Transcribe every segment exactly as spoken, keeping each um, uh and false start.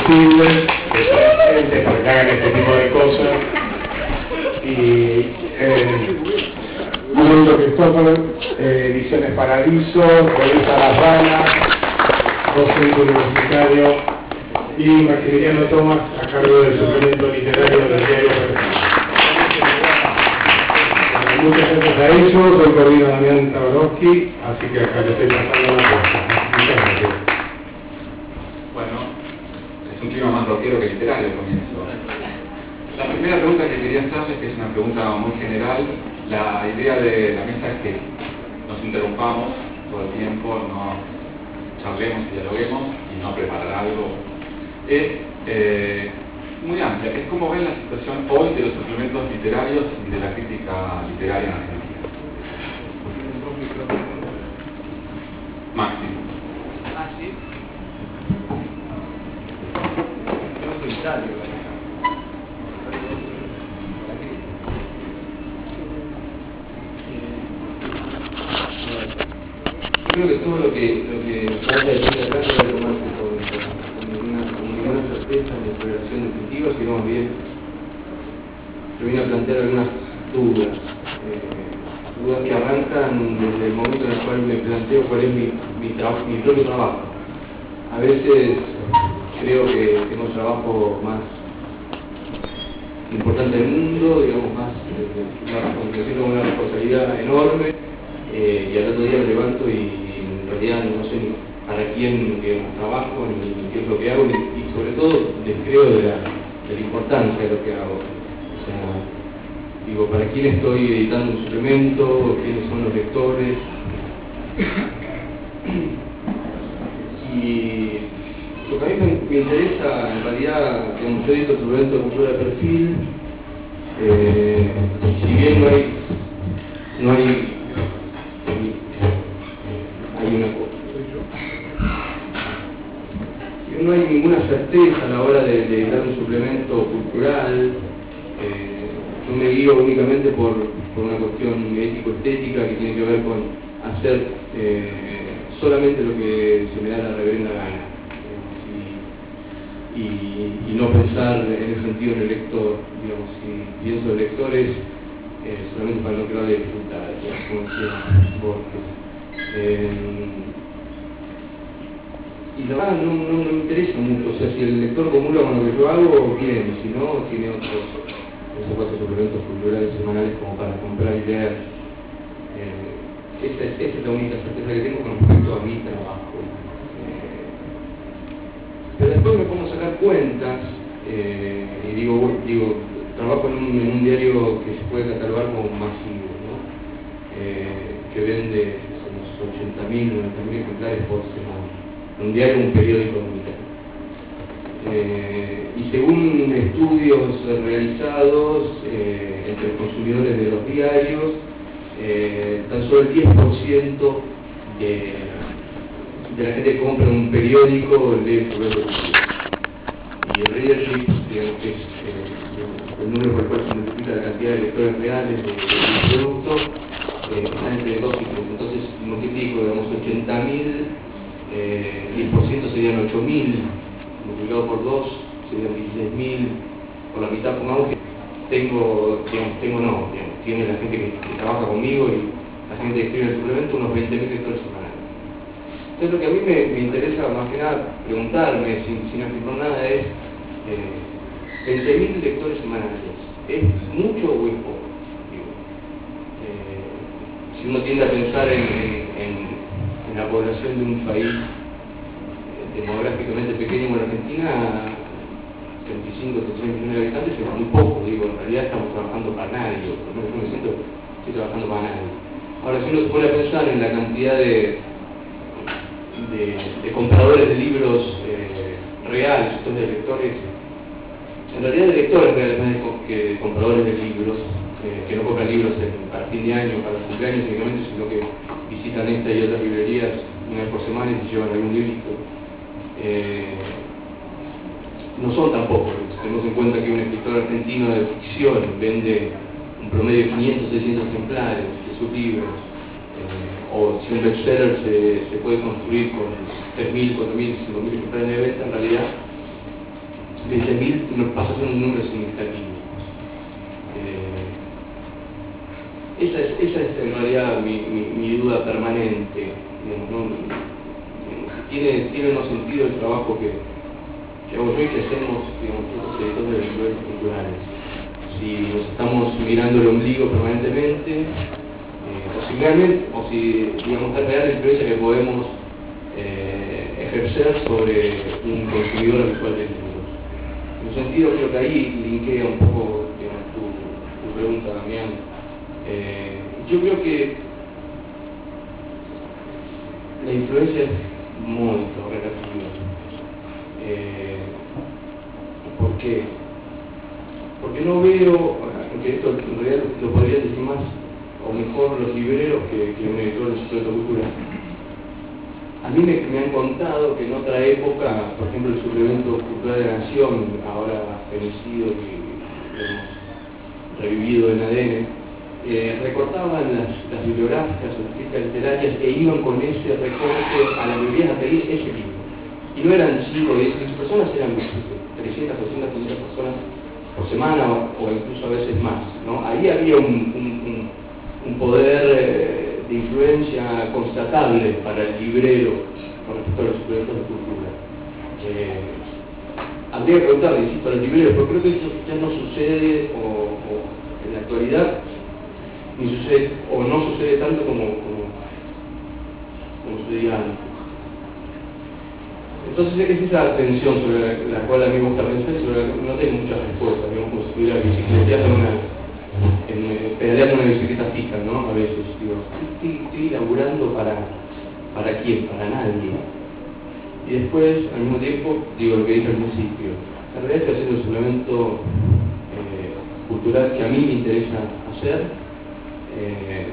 combustible, gente para que hagan este tipo de cosas. Y eh, Mundo Cristóforo, eh, Ediciones Paradiso, Revista Las Balas, docente universitario, y Maximiliano Tomás a cargo del suplemento literario del diario Perfil. Muchas gracias a ellos, soy Corina Damián Taborowski, así que acá le estoy pasando la cosa. Muchas gracias. Bueno, es un clima más rockero que literario al comienzo. La primera pregunta que quería hacerles, que es una pregunta muy general, la idea de la mesa es que nos interrumpamos todo el tiempo, no charlemos y dialoguemos y no preparar algo. Es eh, muy amplia, es como ven la situación hoy de los suplementos literarios y de la crítica literaria en Argentina. Máximo. Ah, sí. Yo soy Italia. Creo que todo lo que lo que vaya a decir acá no es romántico, con una, con ninguna certeza ni explicación definitiva, sino más bien yo vine a plantear algunas dudas, eh, dudas que arrancan desde el momento en el cual me planteo cuál es mi, mi, mi propio trabajo. A veces creo que tengo el trabajo más importante del mundo, digamos, más eh, una, una responsabilidad enorme, eh, y al otro día me levanto y en realidad no sé ni para quién digamos, trabajo, ni, ni qué es lo que hago, ni, y sobre todo descreo de la, de la importancia de lo que hago. O sea, digo, ¿para quién estoy editando un suplemento? ¿Quiénes son los lectores? Y lo que a mí me, me interesa, en realidad, digamos, yo edito el suplemento de cultura de perfil, eh, si bien no hay, no hay hay una no hay ninguna certeza a la hora de, de dar un suplemento cultural. Eh, yo me guío únicamente por, por una cuestión ético-estética que tiene que ver con hacer eh, solamente lo que se me da la reverenda gana, eh, y, y no pensar en el sentido en el lector. Digamos, si pienso en lectores eh, solamente para no crear dificultades, como decía Borges. Eh, y la verdad no, no, no me interesa mucho, o sea, si el lector comulga con lo que yo hago, bien, si no, tiene otros tres o cuatro suplementos culturales semanales como para comprar y leer. Eh, esa, es, esa es la única certeza que tengo con respecto a mi trabajo. Eh, pero después me pongo a sacar cuentas, eh, y digo, digo, trabajo en un, en un diario que se puede catalogar como masivo, ¿no? Eh, que vende unos ochenta mil, noventa mil ejemplares por semana. Un diario, un periódico dominicano. Eh, y según estudios realizados eh, entre consumidores de los diarios, eh, tan solo el diez por ciento de, de la gente que compra un periódico lee sobre el y el readership, digamos que es eh, el número por el cual se multiplica la cantidad de lectores reales de, de un producto, eh, está entre dos y tres. Entonces multiplico, digamos, ochenta mil, eh, diez por ciento serían ocho mil, multiplicado por dos serían dieciséis mil, por la mitad pongamos que tengo, digamos, tengo no, digamos, tiene la gente que, que trabaja conmigo y la gente que escribe el suplemento unos veinte mil lectores semanales. Entonces lo que a mí me, me interesa más que nada preguntarme, sin, sin afirmar nada, es eh, veinte mil lectores semanales, ¿es mucho o es poco? Digo, eh, si uno tiende a pensar en, en, en, en la población de un país eh, demográficamente pequeño como la Argentina, treinta y cinco, treinta y seis millones de habitantes es muy poco. Digo, en realidad estamos trabajando para nadie, o por lo menos yo me siento estoy trabajando para nadie. Ahora, si uno se pone a pensar en la cantidad de De, de compradores de libros eh, reales, entonces de lectores, en realidad de lectores reales más que de compradores de libros, eh, que no compran libros en, para fin de año, para cumpleaños únicamente, sino que visitan esta y otras librerías una vez por semana y se llevan algún librito. Eh, no son tampoco, tenemos en cuenta que un escritor argentino de ficción vende un promedio de quinientos, seiscientos ejemplares de sus libros. O si un bestseller se, se puede construir con tres mil, cuatro mil, cinco mil ejemplares de venta, en realidad veinte mil nos pasa a ser un número significativo. Eh, esa, es, esa es en realidad mi, mi, mi duda permanente. Digamos, ¿no? ¿Tiene, tiene no sentido el trabajo que, que hago yo y que hacemos, digamos, los editores de influencias culturales? Si nos estamos mirando el ombligo permanentemente, eh, o si realmente, o si, digamos, es real la influencia que podemos eh, ejercer sobre un consumidor habitual de libros. En ese sentido, creo que ahí linkea un poco, digamos, tu, tu pregunta, Damián. Eh, yo creo que la influencia es muy relativa. Eh, ¿Por qué? Porque no veo, aunque esto en realidad lo podrían decir más o mejor los libreros que, que un editor de suplemento cultural. A mí me, me han contado que en otra época, por ejemplo el suplemento cultural de la Nación, ahora fenecido y hemos revivido en A D N, eh, recortaban las, las bibliográficas o las críticas literarias e iban con ese recorte a la librería a pedir ese libro. Y no eran cinco o diez personas, eran trescientas, doscientas, quinientas personas por semana o, o incluso a veces más, ¿no? Ahí había un, un, un, un poder eh, de influencia constatable para el librero con respecto a los suplementos de cultura. Eh, habría que preguntarle, insisto, a los libreros, pero creo que eso ya no sucede o, o en la actualidad ni sucede, o no sucede tanto como, como, como sucedía antes. Entonces es esa tensión sobre la, la cual a mí me gusta pensar y sobre la que no tengo muchas respuestas, digamos, como si estuviera bicicleteando en una, en, pedaleando una bicicleta fija, ¿no? A veces digo, estoy, estoy laburando para, ¿para quién? Para nadie. Y después, al mismo tiempo, digo lo que dije al principio, en realidad estoy haciendo un suplemento eh, cultural que a mí me interesa hacer, eh,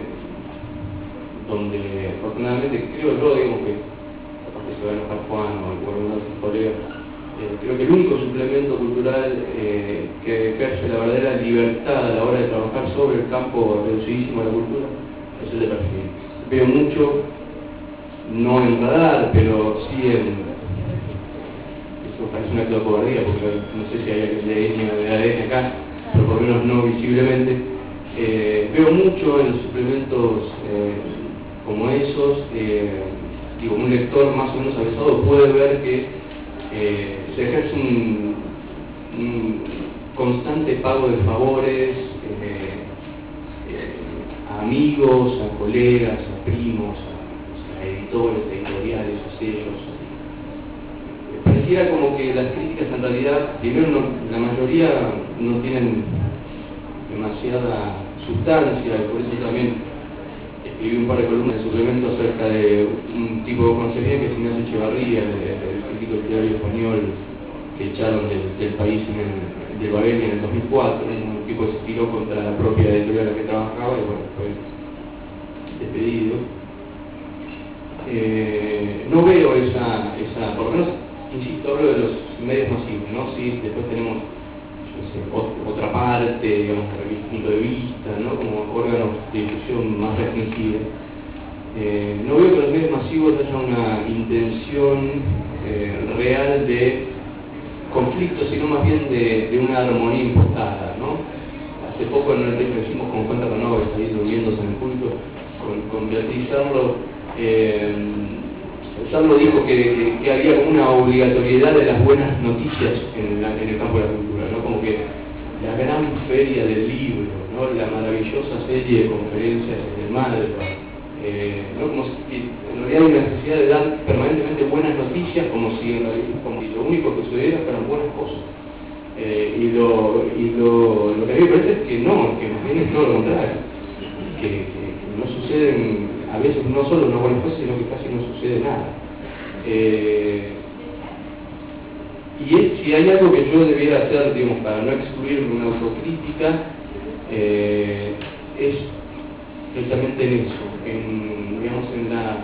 donde afortunadamente creo yo, digamos que se va a enojar Juan o alguno de sus colegas, eh, creo que el único suplemento cultural eh, que ejerce la verdadera libertad a la hora de trabajar sobre el campo reducidísimo de la cultura es el de perfil. Veo mucho, no en radar, pero sí en, eso parece una acto de cobardía, porque no sé si hay alguien de A D N acá, pero por lo menos no visiblemente. Eh, veo mucho en los suplementos eh, como esos, eh, digo, un lector más o menos avisado puede ver que eh, se ejerce un, un constante pago de favores eh, eh, a amigos, a colegas, a primos, a, a editores, editoriales, a sellos. Eh, pareciera como que las críticas en realidad, primero no, la mayoría no tienen demasiada sustancia, y por eso también escribí un par de columnas de suplemento acerca de un tipo de concepción que es Ignacio Echevarría, el crítico literario español que echaron del, del país en el, de Bagueña en el dos mil cuatro, un tipo que se tiró contra la propia editorial en la que trabajaba y bueno, fue despedido. Eh, no veo esa, esa, por lo menos, insisto, hablo de los medios masivos, ¿no? Sí, después tenemos otra parte, digamos, desde mi punto de vista, ¿no? Como órganos de difusión más restringidos. Eh, no veo que en los medios masivos haya una intención eh, real de conflicto, sino más bien de, de una armonía impostada, ¿no? Hace poco en el que hicimos con Juan Terranova, que está ahí durmiéndose en el público, con, con Beatriz Sarlo, eh, Sarlo dijo que, que, que había como una obligatoriedad de las buenas noticias en, la, en el campo de la cultura, ¿no? Como que la gran feria del libro, ¿no? La maravillosa serie de conferencias en el Malva, eh, ¿no? Como si en realidad hay una necesidad de dar permanentemente buenas noticias, como si, en realidad, como si lo único que sucediera fueran buenas cosas. Eh, y lo, y lo, lo que a mí me parece es que no, que más bien es todo lo contrario, que, que, que no suceden a veces no solo no buenas cosas, sino que casi no sucede nada. Eh, y es, si hay algo que yo debiera hacer, digamos, para no excluir una autocrítica, eh, es precisamente en eso, en, digamos, en la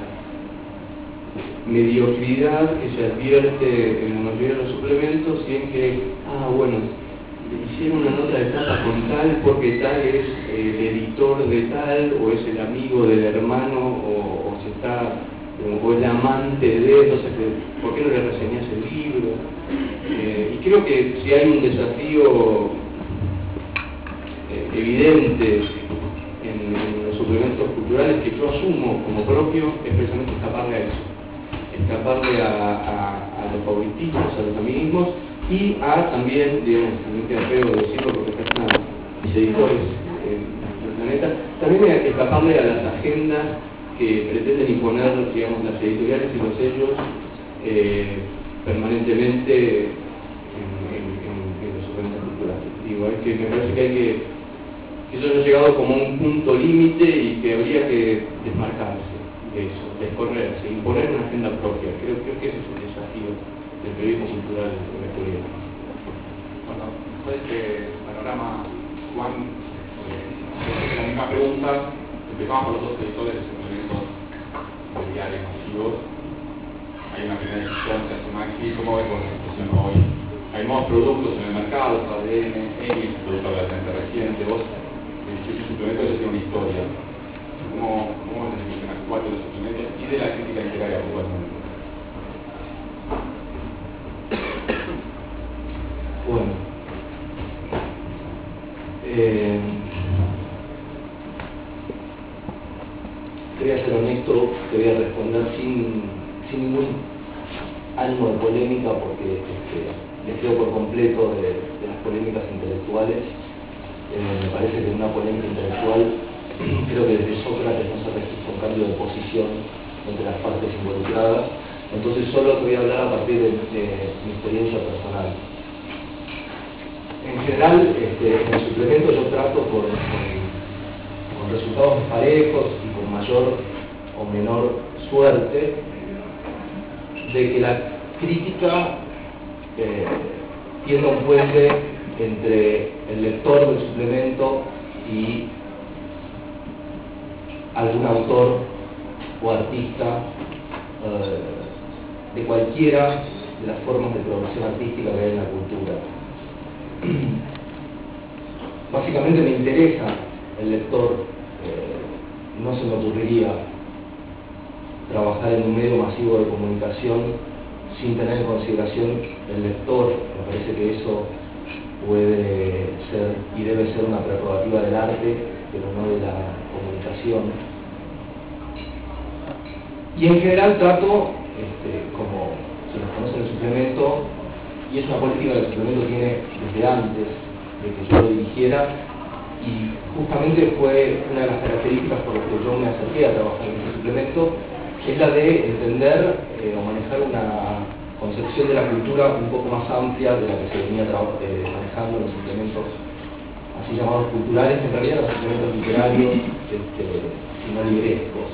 mediocridad que se advierte en la mayoría de los suplementos y en que, ah, bueno, hicieron una nota de tapa con tal porque tal es el editor de tal o es el amigo del hermano o, o se está o el amante de, entonces ¿por qué no le reseñás el libro? Eh, y que creo que si hay un desafío eh, evidente en, en los suplementos culturales que yo asumo como propio, es precisamente escaparle a eso, escaparle a, a, a los favoritismos, a los feminismos, y a también, digamos, también queda feo decirlo porque acá están mis editores eh, del planeta, también a escaparle a las agendas que pretenden imponer, digamos, las editoriales y los sellos eh, permanentemente en, en, en, en los suplementos culturales. Digo, es que me parece que hay que, que eso ha llegado como a un punto límite y que habría que desmarcarse de eso, descorrerse, imponer una agenda propia. Creo, creo que ese es el desafío del periodismo cultural en la actualidad. Bueno, después de este panorama, Juan, eh, la misma pregunta, empezamos por los dos editores de suplementos de diarios masivos. Hay una primera discusión, se hace Maxi, ¿cómo ves la situación hoy? Hay nuevos productos en el mercado, A D N, X, producto relativamente reciente, vos, el dieciocho suplementos ya tiene una historia. ¿Cómo, cómo ves la situación actual de los suplementos y de la crítica literaria puntualmente? Bueno, eh, quería ser honesto, quería responder sin, sin ningún ánimo de polémica, porque este, deseo por completo de, de las polémicas intelectuales. Eh, me parece que en una polémica intelectual, creo que desde Sócrates no se registra un cambio de posición entre las partes involucradas. Entonces solo te voy a hablar a partir de, de mi experiencia personal. En general, este, en el suplemento yo trato con, con, con resultados parejos y con mayor o menor suerte de que la crítica eh, tienda un puente entre el lector del suplemento y algún autor o artista eh, de cualquiera de las formas de producción artística que hay en la cultura. Básicamente me interesa el lector, eh, no se me ocurriría trabajar en un medio masivo de comunicación sin tener en consideración el lector. Me parece que eso puede ser y debe ser una prerrogativa del arte, pero no de la comunicación. Y en general trato, este, como quienes conocen el suplemento, y es una política que el suplemento tiene desde antes de que yo lo dirigiera, y justamente fue una de las características por las que yo me acerqué a trabajar en este suplemento, es la de entender eh, o manejar una concepción de la cultura un poco más amplia de la que se venía eh, manejando en los suplementos así llamados culturales, que en realidad los suplementos literarios, este, sino librescos.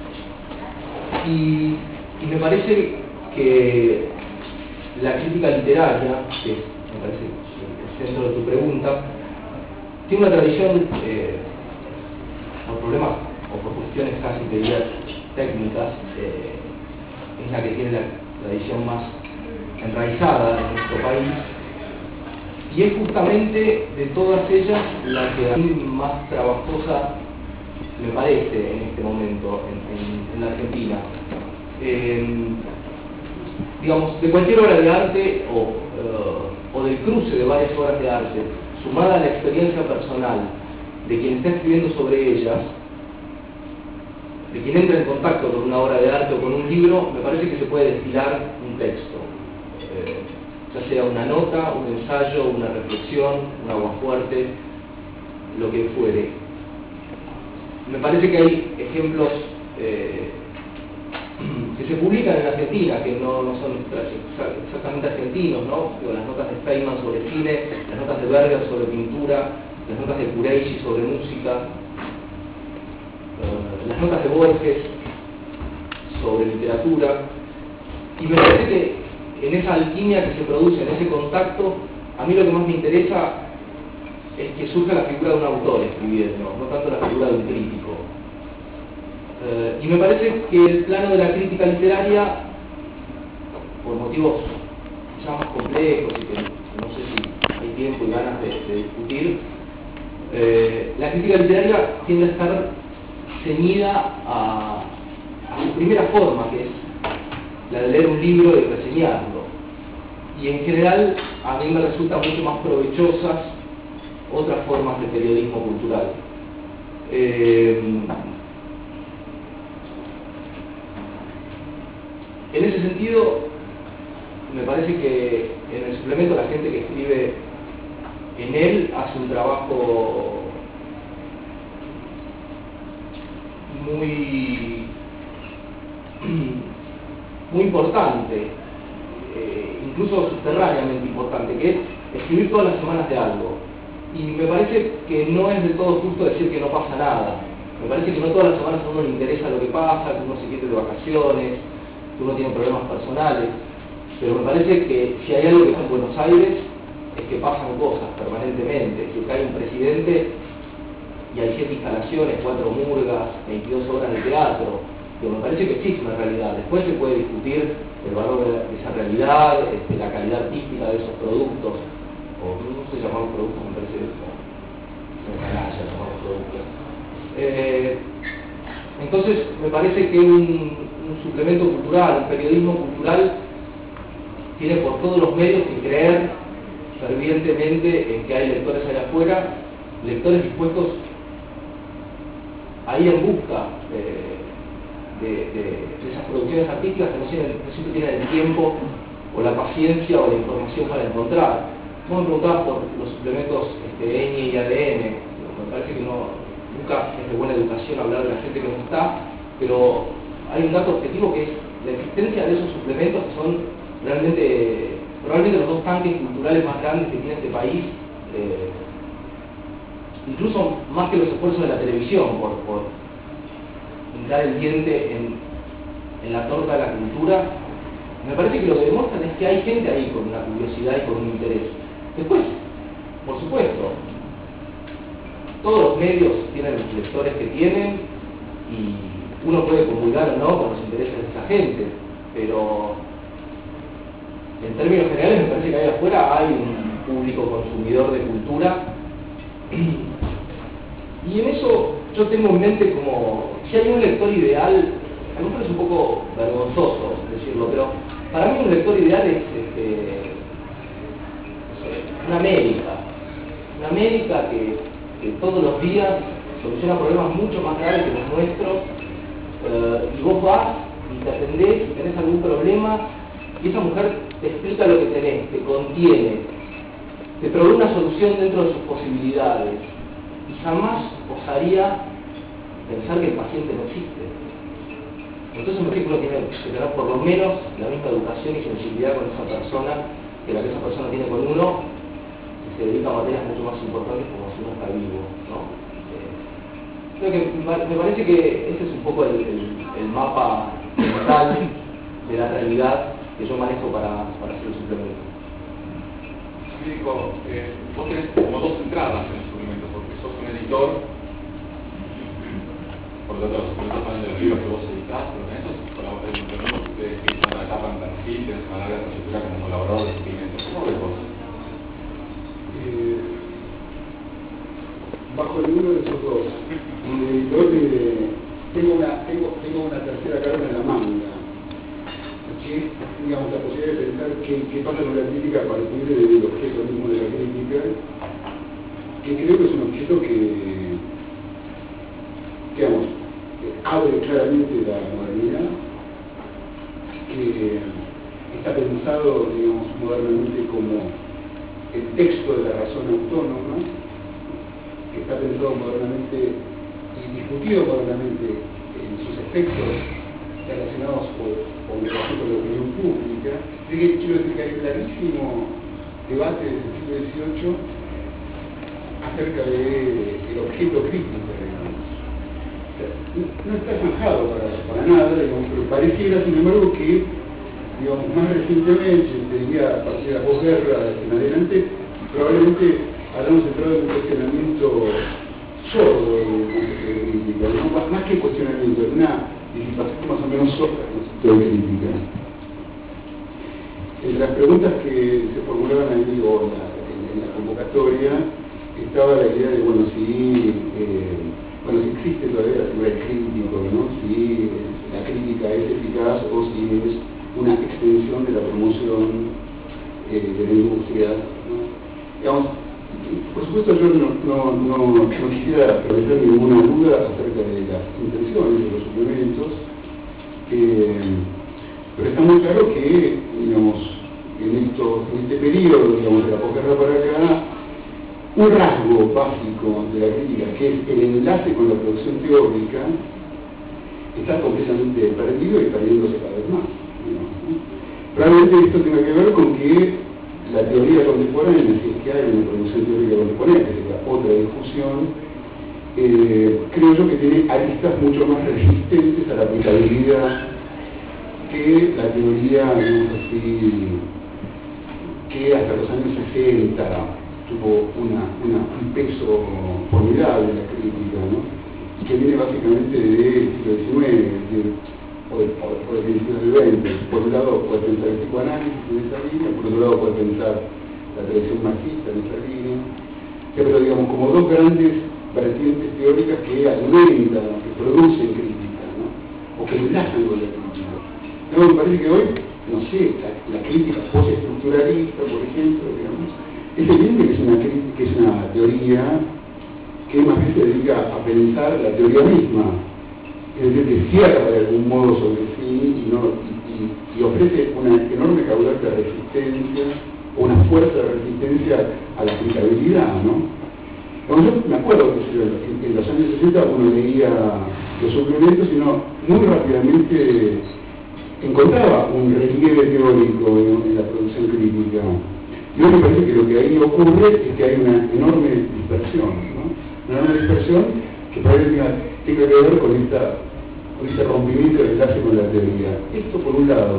Y, y me parece que la crítica literaria, que es, me parece, el centro de tu pregunta, tiene una tradición, eh, por problemas o por cuestiones casi que diría técnicas, eh, es la que tiene la tradición más enraizada en nuestro país, y es justamente de todas ellas la que a mí más trabajosa me parece en este momento en, en, en la Argentina. Eh, digamos, de cualquier obra de arte o, uh, o del cruce de varias obras de arte, sumada a la experiencia personal de quien está escribiendo sobre ellas, de quien entra en contacto con una obra de arte o con un libro, me parece que se puede destilar un texto, eh, ya sea una nota, un ensayo, una reflexión, un aguafuerte, lo que fuere. Me parece que hay ejemplos eh, que se publican en Argentina, que no, no son exactamente argentinos, ¿no? Las notas de Feynman sobre cine, las notas de Berger sobre pintura, las notas de Kureishi sobre música, uh, las notas de Borges sobre literatura, y me parece que en esa alquimia que se produce, en ese contacto, a mí lo que más me interesa es que surja la figura de un autor escribiendo, no tanto la figura de un crítico. Uh, y me parece que el plano de la crítica literaria, por motivos quizás más complejos y que no sé si hay tiempo y ganas de, de discutir, eh, la crítica literaria tiende a estar ceñida a, a su primera forma, que es la de leer un libro y reseñarlo. y en general a mí me resultan mucho más provechosas otras formas de periodismo cultural. Eh, en ese sentido, me parece que en el suplemento la gente que escribe en él hace un trabajo muy, muy importante, eh, incluso subterráneamente importante, que es escribir todas las semanas de algo. Y me parece que no es del todo justo decir que no pasa nada. Me parece que no todas las semanas a uno le interesa lo que pasa, que uno se quiere de vacaciones, que uno tiene problemas personales. Pero me parece que si hay algo que está en Buenos Aires, es que pasan cosas permanentemente. Si cae un presidente y hay siete instalaciones, cuatro murgas, veintidós obras de teatro, que me parece que existe una realidad. Después se puede discutir el valor de esa realidad, este, la calidad artística de esos productos, o no se llamamos productos, me parece una canalla llamamos productos. Eh, entonces me parece que un, un suplemento cultural, un periodismo cultural, tiene por todos los medios que creer fervientemente en que hay lectores allá afuera, lectores dispuestos a ir en busca de, de, de, de esas producciones artísticas que no siempre, no siempre tienen el tiempo o la paciencia o la información para encontrar. Vos me preguntabas por los suplementos este, Ñ y A D N, me parece que no, nunca es de buena educación hablar de la gente que no está, pero hay un dato objetivo que es la existencia de esos suplementos que son realmente, probablemente los dos tanques culturales más grandes que tiene este país, eh, incluso más que los esfuerzos de la televisión por, por hincar el diente en, en la torta de la cultura. Me parece que lo que demuestran es que hay gente ahí con una curiosidad y con un interés. Después, por supuesto, todos los medios tienen los lectores que tienen y uno puede comulgar o no con los intereses de esa gente, pero en términos generales me parece que ahí afuera hay un público consumidor de cultura y en eso yo tengo en mente como si hay un lector ideal. A lo mejor es un poco vergonzoso decirlo, pero para mí un lector ideal es este, una América, una América que, que todos los días soluciona problemas mucho más graves que los nuestros, eh, y vos vas y te atendés y tenés algún problema y esa mujer te explica lo que tenés, te contiene, te provee una solución dentro de sus posibilidades y jamás osaría pensar que el paciente no existe. Entonces me parece que uno tiene que tener por lo menos la misma educación y sensibilidad con esa persona que la que esa persona tiene con uno, y se dedica a materias mucho más importantes como si uno está vivo, ¿no? Eh, creo que me parece que ese es un poco el, el, el mapa mental de la realidad que yo manejo para, para hacer el suplemento. Américo, eh, vos tenés como dos entradas en el suplemento, porque sos un editor, por lo tanto los suplementos van de los libros que vos editás, pero tenés esos colaboradores que están en la etapa en perfil, tenés una larga trayectoria como colaborador de suplemento. ¿Cómo ves vos? Eh, bajo ninguno de esos dos. Un editor de, tengo, una, tengo, tengo una tercera carta en la manga. Que, digamos, la posibilidad de pensar qué, qué pasa con la crítica a partir del objeto mismo de la crítica, que creo que es un objeto que, que digamos, abre claramente la modernidad, que está pensado, digamos, modernamente como el texto de la razón autónoma, que está pensado modernamente y discutido modernamente en sus efectos relacionados con, con el asunto de la opinión pública. Así que quiero decir que hay un clarísimo debate desde el siglo dieciocho acerca del objeto crítico, digamos. O sea, no está zanjado para, para nada, digamos, pero pareciera, sin embargo, que digamos, más recientemente, te diría a partir de la posguerra en adelante, probablemente hayamos entrado en un cuestionamiento sordo de crítica, ¿no? más, más que cuestionamiento, una disipación más o menos sorda del concepto de crítica. En las preguntas que se formulaban ahí o en la, en, en la convocatoria estaba la idea de, bueno, si, eh, bueno, si existe todavía la figura del crítico, ¿no? Si la crítica es eficaz o si es una extensión de la promoción eh, de la industria, ¿no? Digamos, por supuesto yo no, no, no, no quisiera prometer ninguna duda acerca de las intenciones de los suplementos, eh, pero está muy claro que, digamos, en, esto, en este periodo, digamos, de la posguerra para acá, un rasgo básico de la crítica, que es el enlace con la producción teórica, está completamente perdido y perdiéndose cada vez más, digamos, ¿no? Probablemente esto tenga que ver con que la teoría contemporánea, si es que hay una producción teórica contemporánea, que sería otra discusión, eh, creo yo que tiene aristas mucho más resistentes a la aplicabilidad que la teoría, digamos así, que hasta los años sesenta tuvo una, una, un peso formidable en la crítica, ¿no? Y que viene básicamente del siglo diecinueve, de, o del principio del veinte. Por un lado puede pensar el psicoanálisis en esa línea, por otro lado puede pensar la tradición marxista en esa línea, pero digamos como dos grandes vertientes teóricas que alimentan, que producen crítica, ¿no? O que enlazan con la crítica. No, me parece que hoy, no sé, la, la crítica postestructuralista, por ejemplo, digamos, es evidente que es una, que es una teoría que más bien se dedica a pensar la teoría misma, es decir, que cierra de algún modo sobre sí y, no, y, y, y ofrece una enorme caudal de resistencia, o una fuerza de resistencia a la aplicabilidad, ¿no? Entonces, yo me acuerdo que en, en los años sesenta uno leía los suplementos y no, muy rápidamente encontraba un relieve teórico en, en la producción crítica. Y hoy me parece que lo que ahí ocurre es que hay una enorme dispersión, ¿no? Una enorme dispersión que probablemente tenga que ver con, esta, con este rompimiento del enlace con la teoría. Esto por un lado.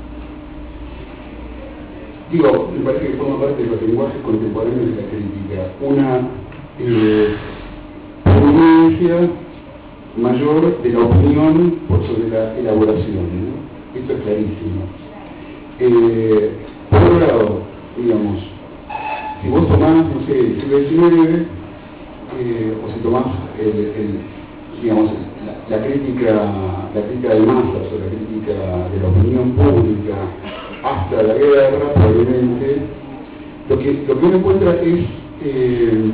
Digo, me parece que forma parte de los lenguajes contemporáneos de la crítica. Una eh, prominencia mayor de la opinión por sobre la elaboración, ¿no? Esto es clarísimo. Eh, por otro lado, digamos, si vos tomás, no sé, el siglo diecinueve, eh, o si tomás el, el, digamos, la, la, crítica, la crítica de masas o la crítica de la opinión pública hasta la guerra, probablemente, lo que, lo que uno encuentra es, eh,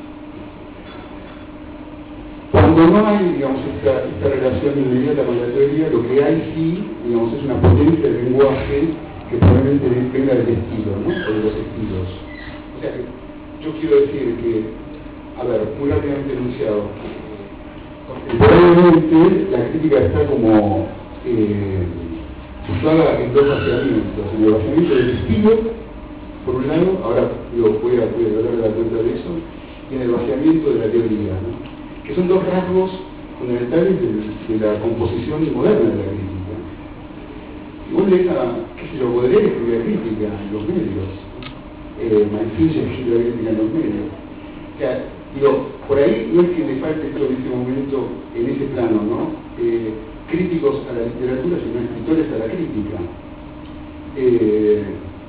cuando no hay, digamos, esta, esta relación inmediata con la teoría, lo que hay sí, digamos, es una potencia del lenguaje que probablemente venga del estilo, ¿no? O de los estilos. O sea, que yo quiero decir que, a ver, muy rápidamente enunciado, probablemente la crítica está como eh, situada en dos vaciamientos, en el vaciamiento del estilo, por un lado, ahora yo voy a, voy a dar la cuenta de eso, y en el vaciamiento de la teoría, ¿no? Que son dos rasgos fundamentales de, de la composición moderna de la crítica. Si vos lees a, qué sé yo, Baudelaire escribía crítica en los medios, eh, Manzilla escribía crítica en los medios. O sea, digo, por ahí no es que le falte todo en este momento, en ese plano, ¿no? Eh, críticos a la literatura, sino escritores a la crítica. Eh,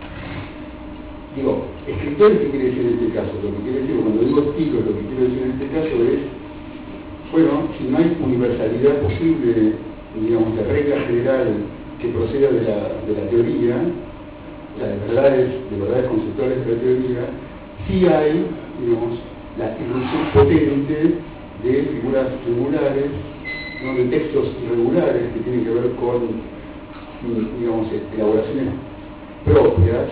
digo, escritores, ¿qué quiere decir en este caso? Lo que quiere decir, cuando digo estilo, lo que quiero decir en este caso es, bueno, si no hay universalidad posible, digamos, de regla general que proceda de la, de la teoría, la de verdades, de verdades conceptuales de la teoría, sí hay, digamos, la irrupción potente de figuras regulares, ¿no? De textos irregulares que tienen que ver con, digamos, elaboraciones propias.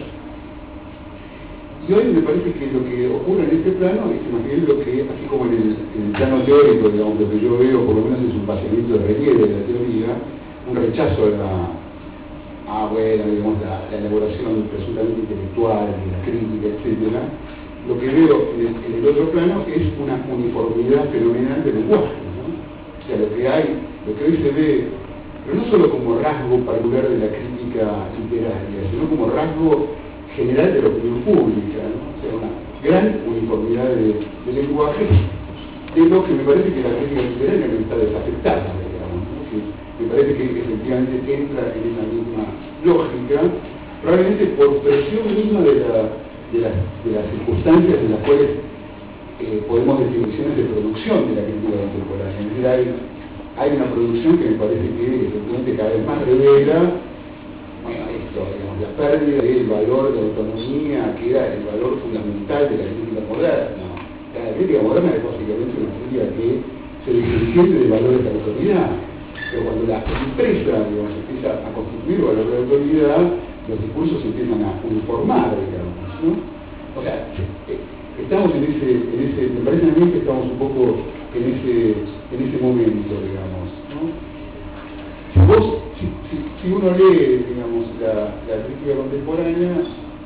Y hoy me parece que lo que ocurre en este plano es más bien lo que, así como en el, en el plano teórico, digamos, lo que yo veo por lo menos es un vaciamiento de relieve de la teoría, un rechazo a la, ah, bueno, digamos, la, la elaboración presuntamente intelectual, de la crítica, etcétera. Lo que veo en el, en el otro plano es una uniformidad fenomenal del lenguaje, ¿no? O sea, lo que hay, lo que hoy se ve, pero no solo como rasgo particular de la crítica literaria, sino como rasgo general de la opinión pública, ¿no? O sea, una gran uniformidad de, de lenguaje, de lo que me parece que la crítica literaria no está desafectada, digamos, ¿no? Que me parece que efectivamente entra en esa misma lógica, probablemente por presión misma de, la, de, las, de las circunstancias en las cuales eh, podemos decir definiciones de producción de la crítica contemporánea. Es decir, hay, hay una producción que me parece que efectivamente cada vez más revela, bueno, esto, digamos, la pérdida del valor de autonomía, que era el valor fundamental de la crítica moderna. La crítica moderna es básicamente una crítica que se desentiende de valores de autoridad, pero cuando la empresa, digamos, empieza a constituir valor de autoridad, los discursos se empiezan a uniformar, digamos, ¿no? O sea, estamos en ese, en ese, me parece a mí que estamos un poco en ese, en ese momento, digamos, ¿no? Si vos, si, si, si uno lee, digamos, la, la crítica contemporánea,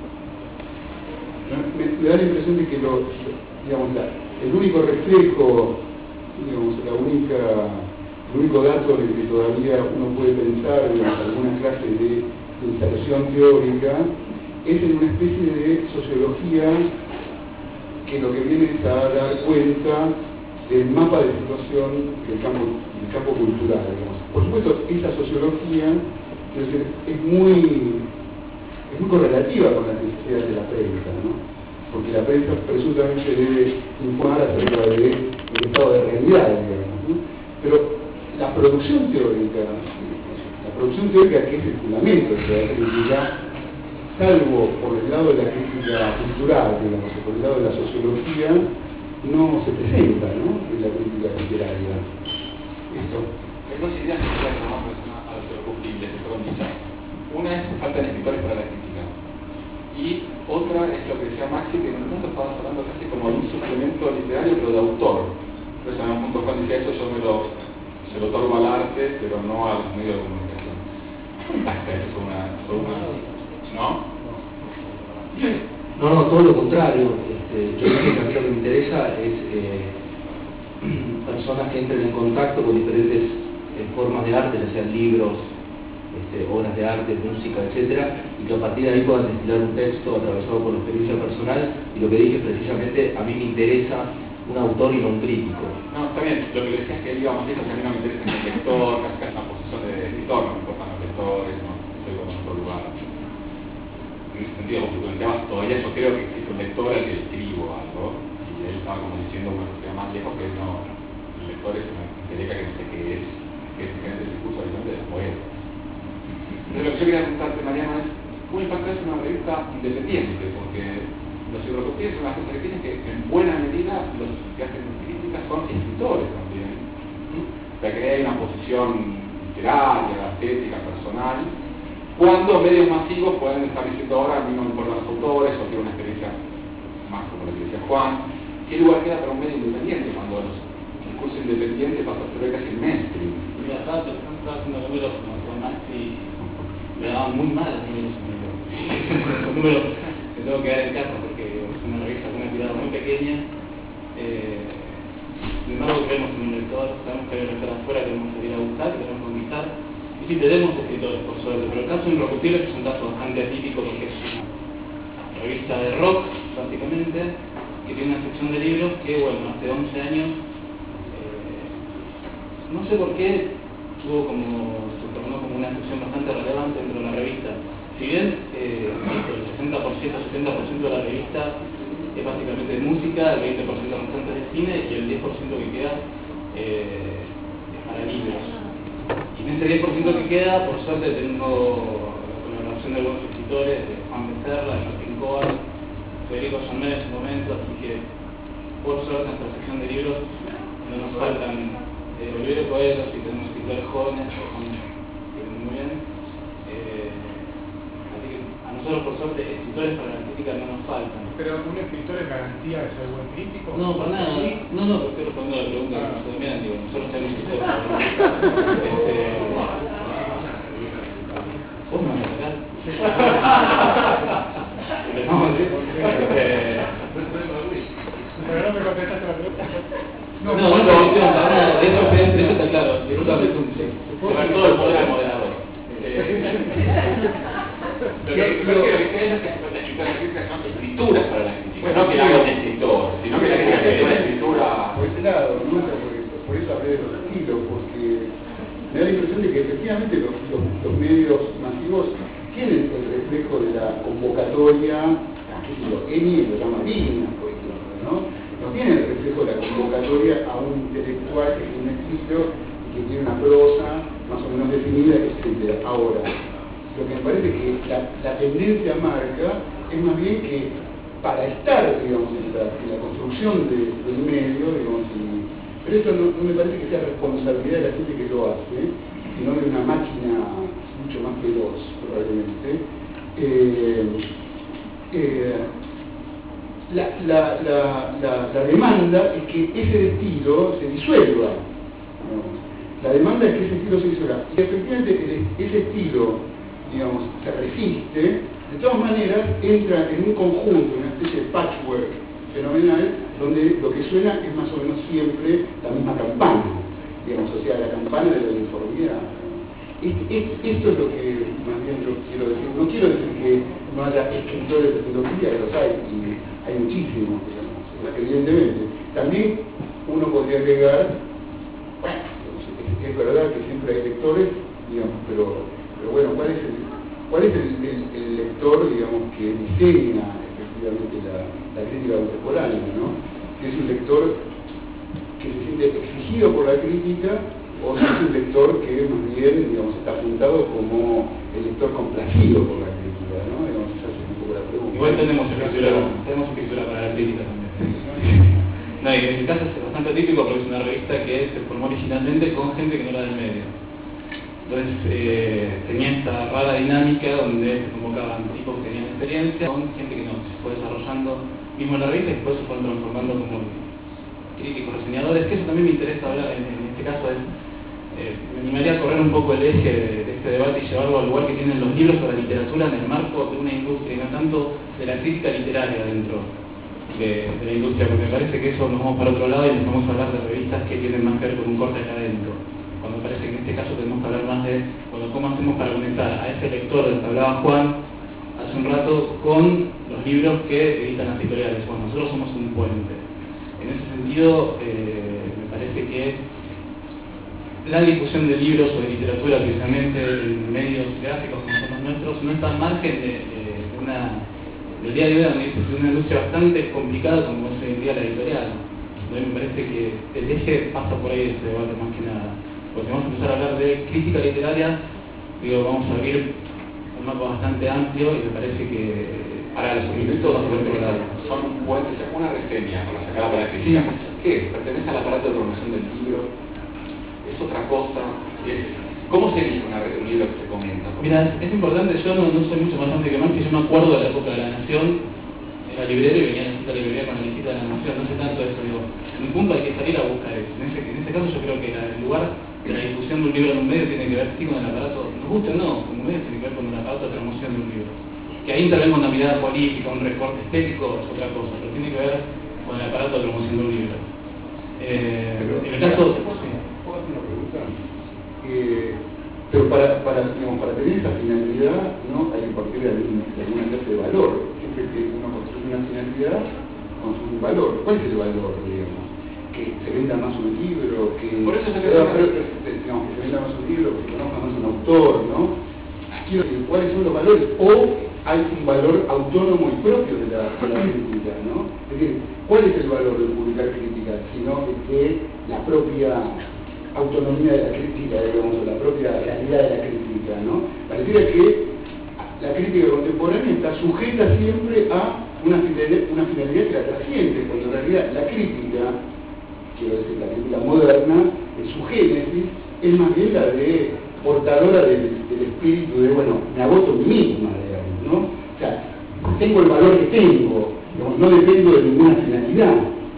me, me da la impresión de que lo, digamos, la, el único reflejo, digamos, la única, el único dato en el que todavía uno puede pensar, digamos, alguna clase de instalación teórica, es en una especie de sociología que lo que viene es a dar cuenta del mapa de situación del campo, del campo cultural, digamos. Por supuesto, esa sociología es, decir, es muy es muy correlativa con las necesidades de la prensa, ¿no? Porque la prensa presuntamente debe informar acerca del estado de realidad, digamos, ¿no? Pero la producción teórica, la producción teórica que es el fundamento de la crítica, salvo por el lado de la crítica cultural, digamos, por el lado de la sociología, no se presenta, ¿no?, en la crítica literaria. Esto. Hay dos ideas que se llaman a los recurribles, que fueron dichas. Una es falta de escritores para la crítica. Y otra es lo que decía Maxi, que en un punto estaba hablando casi como de un suplemento literario, pero de autor. Entonces, en un punto Juan decía eso, yo me lo, se lo otorgo al arte, pero no a los medios de comunicación. ¿Cómo impacta eso sobre una... sobre una ¿no? No, no, todo lo contrario. Este, yo creo que a mí lo que me interesa es eh, personas que entren en contacto con diferentes eh, formas de arte, ya sean libros, este, obras de arte, música, etcétera, y que a partir de ahí puedan destilar un texto atravesado por la experiencia personal. Y lo que dije precisamente, a mí me interesa un autor y no un crítico. No, está bien, lo que decía es que él iba más lejos, que a mí no me interesa ni el lector, casi casi una posición de escritor, no me importan los lectores, no estoy como en otro lugar. En ese sentido, como planteabas, todavía yo creo que existe un lector al que escribo algo, y él estaba como diciendo, bueno, que más lejos que no, el lector es una intelecta que no sé qué es, que es diferente del discurso habitual de los poetas. Entonces lo que yo quería preguntarte, Mariana, es, ¿cómo impacta es una revista independiente? Porque los eurocopies son las cosas que tienen que, en buena medida, los que hacen críticas son escritores también. O sea, que hay una posición literaria, estética, personal, cuando medios masivos pueden estar diciendo ahora a mí no me importan los autores, o quiero una experiencia más como lo que decía Juan. ¿Qué lugar queda para un medio independiente cuando los discursos independientes pasan a ser casi el mainstream? Mira, estaba haciendo números con Maxi, me daban muy mal los números. Los números que tengo que dar en casa porque es una revista con una tirada muy pequeña. Eh, sin embargo, creemos en un lector, sabemos que hay un lector afuera que debemos salir a buscar, que tenemos que conquistar. Y sí, tenemos escritores, por suerte, pero el caso de Inrocutibles es un caso bastante atípico porque es una revista de rock, básicamente, que tiene una sección de libros que, bueno, hace once años, eh, no sé por qué, tuvo como, se tornó como una sección bastante relevante dentro de la revista. Si bien eh, el sesenta por ciento, setenta por ciento de la revista es básicamente de música, el veinte por ciento restante de cine y el diez por ciento que queda eh, es para libros. Y en ese diez por ciento que queda, por suerte tengo la colaboración de algunos escritores, de Juan Becerra, de Martín Coa, Federico Sommer en su momento, así que por suerte en nuestra sección de libros no nos faltan eh, Oliverio Coelho, y tenemos escritores jóvenes que son muy bien. Eh, así que a nosotros por suerte escritores para la crítica no nos faltan. ¿Pero un escritor es garantía de ser buen crítico? No, para nada. No, no, estoy respondiendo a la pregunta que me también, digo, nosotros tenemos escritores para la este, ¿vos me vas a sacar? Empezamos así. Pero no me contestaste la pregunta. No, no, no, no, para nada, eso, eso está claro, disculpame, sobre todo el poder del moderador. Lo que creo que es que las críticas son escrituras para la crítica, no que la haga un escritor, sino que la crítica sea una escritura. Por ese lado, ¿no? por, por eso hablé de los estilos, porque me da la impresión de que efectivamente los, los, los medios masivos tienen el reflejo de la convocatoria, qué sé yo, Eni, el programa Digna, por ejemplo, ¿no? No tiene el reflejo de la convocatoria a un intelectual que tiene un estilo y que tiene una prosa más o menos definida, etcétera. Ahora, lo que me parece que la, la tendencia marca es más bien que para estar, digamos, en la, en la construcción de, del medio, digamos, y, pero eso no, no me parece que sea responsabilidad de la gente que lo hace, sino de una máquina mucho más veloz, probablemente. Eh, eh, la, la, la, la, la demanda es que ese estilo se disuelva, ¿no? La demanda es que ese estilo se disuelva, y efectivamente ese estilo, digamos, se resiste. De todas maneras, entra en un conjunto, una especie de patchwork fenomenal, donde lo que suena es más o menos siempre la misma campana, digamos, o sea, la campana de la uniformidad. Este, este, esto es lo que más bien yo quiero decir. No quiero decir que no haya escritores de filosofía, que los hay, y hay muchísimos, digamos, evidentemente. También uno podría agregar, bueno, es, es verdad que siempre hay lectores, digamos, pero, pero bueno, ¿cuál es el... ¿Cuál es el, el, el lector, digamos, que diseña efectivamente la, la crítica contemporánea, ¿no? Si es un lector que se siente exigido por la crítica, o si es un lector que más bien, digamos, está apuntado como el lector complacido por la crítica, ¿no? Digamos, esa es un poco la pregunta. Igual tenemos escritura, tenemos escritura para la crítica también. No, y en mi caso es bastante típico porque es una revista que se formó originalmente con gente que no era del medio. Entonces eh, tenía esta rara dinámica donde se convocaban tipos que tenían experiencia con gente que no, se fue desarrollando mismo en la revista y después se fueron transformando como críticos, reseñadores, que eso también me interesa hablar en, en este caso es, eh, me animaría a correr un poco el eje de, de este debate y llevarlo al lugar que tienen los libros sobre literatura en el marco de una industria y no tanto de la crítica literaria dentro de, de la industria, porque me parece que eso nos vamos para otro lado y nos vamos a hablar de revistas que tienen más que ver con un corte académico. Cuando me parece que en este caso tenemos que hablar más de bueno, cómo hacemos para conectar a ese lector del que hablaba Juan hace un rato con los libros que editan las editoriales. Bueno, nosotros somos un puente. En ese sentido, eh, me parece que la difusión de libros o de literatura, precisamente en medios gráficos como son los nuestros, no está al margen de, de una, del día de hoy, de una industria bastante complicada como es hoy en día la editorial. Entonces, me parece que el eje pasa por ahí ese debate más que nada. Porque vamos a empezar a hablar de crítica literaria, digo, vamos a abrir un mapa bastante amplio y me parece que para los suministros son puentes, una reseña con la sacada para la crítica. Sí. ¿Qué es? ¿Pertenece al aparato de promoción del libro? ¿Es otra cosa? ¿Es, ¿Cómo se elige una, un libro que se comenta? Mira, es, es importante, yo no, no soy mucho más grande que Maxi, yo me acuerdo de la época de La Nación, era librero y venía a la librería con la visita de La Nación, no sé tanto de eso, digo, en un punto hay que salir a buscar eso. En ese, en ese caso yo creo que la, el lugar de la difusión de un libro en un medio tiene que ver sí con el aparato, nos gusta o no, como medio tiene que ver con un aparato de promoción de un libro. Que ahí intervenga una mirada política, un recorte estético, es otra cosa, pero tiene que ver con el aparato de promoción de un libro. Eh, pero, en el caso... ¿puedo hacer una pregunta? Eh, pero para, para, digamos, para tener esa finalidad, ¿no? Hay que partir de, algún, de alguna clase de valor. Siempre que uno construye una finalidad, construye un valor. ¿Cuál es el valor, digamos? Que se venda más un libro, que, Por eso se, pero, pero, pero, digamos, que se venda más un libro, que se conozca más un autor, ¿no? Quiero decir, ¿cuáles son los valores? O hay un valor autónomo y propio de la, de la crítica, ¿no? Es decir, ¿cuál es el valor de publicar crítica? Sino que la propia autonomía de la crítica, digamos, o la propia realidad de la crítica, ¿no? Pareciera que la crítica contemporánea está sujeta siempre a una finalidad, una finalidad que la trasciende, cuando en realidad la crítica, quiero decir, la crítica moderna, en su génesis, es más bien la de portadora del, del espíritu de, bueno, me agoto a mí misma, digamos, ¿no? O sea, tengo el valor que tengo, digamos, no dependo de ninguna finalidad.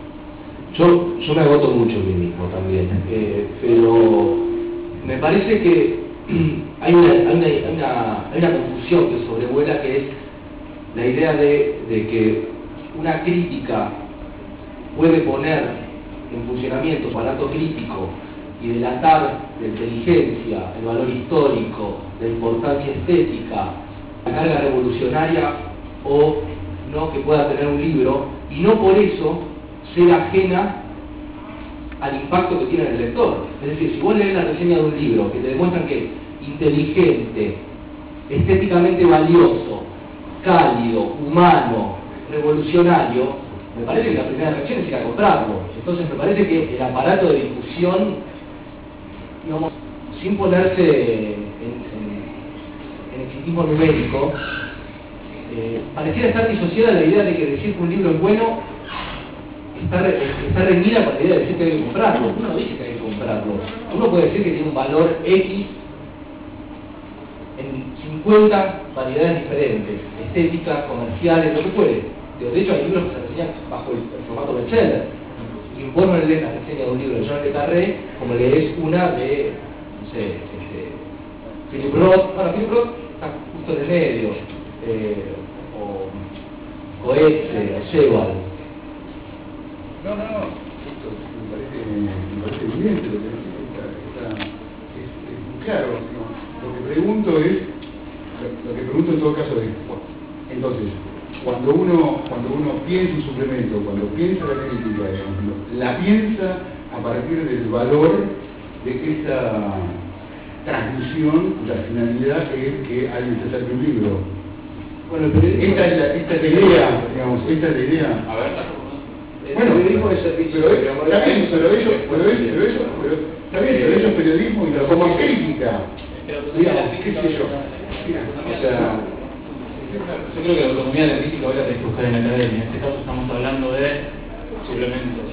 Yo, yo me agoto mucho a mí mismo también, eh, pero me parece que hay una, hay, una, hay, una, hay una confusión que sobrevuela, que es la idea de, de que una crítica puede poner en funcionamiento su aparato crítico y delatar de inteligencia, el valor histórico, la importancia estética, la carga revolucionaria o no que pueda tener un libro, y no por eso ser ajena al impacto que tiene en el lector. Es decir, si vos lees la reseña de un libro que te demuestran que inteligente, estéticamente valioso, cálido, humano, revolucionario, me parece que la primera reacción es ir a comprarlo. Entonces me parece que el aparato de difusión, digamos, sin ponerse en, en, en exitismo numérico, eh, pareciera estar disociada la idea de que decir que un libro es bueno está, re, está reñida con la idea de decir que hay que comprarlo. Uno no dice que hay que comprarlo. Uno puede decir que tiene un valor X en cincuenta variedades diferentes, estéticas, comerciales, lo que puede. De hecho, hay libros que se reseñan bajo el, el formato bestseller. Y vos no lees la reseña de un libro de John Le Carré como lees una de, no sé, este, Philip Roth. Bueno, Philip Roth está justo en el medio. Eh, o Coetze, o Sewell. No, no, no. Esto me parece, me parece evidente lo que decís, está, está, es, es muy claro. ¿No? Lo que pregunto es, lo, lo que pregunto en todo caso es, bueno, entonces, cuando uno, cuando uno piensa un suplemento, cuando piensa la crítica, digamos, la piensa a partir del valor de esa transmisión, cuya finalidad es que alguien se saque un libro. Bueno, pero esta es la, esta es la idea, digamos, esta es la idea. A ver, bueno, periodismo de servicio, pero, pero, está bien, pero eso, pero eso, pero eso, pero, está bien, pero eso es periodismo y no como crítica. Digamos, qué sé yo. O sea, yo creo que la autonomía de la crítica ahora hay que buscar en la academia. En este caso estamos hablando de suplementos.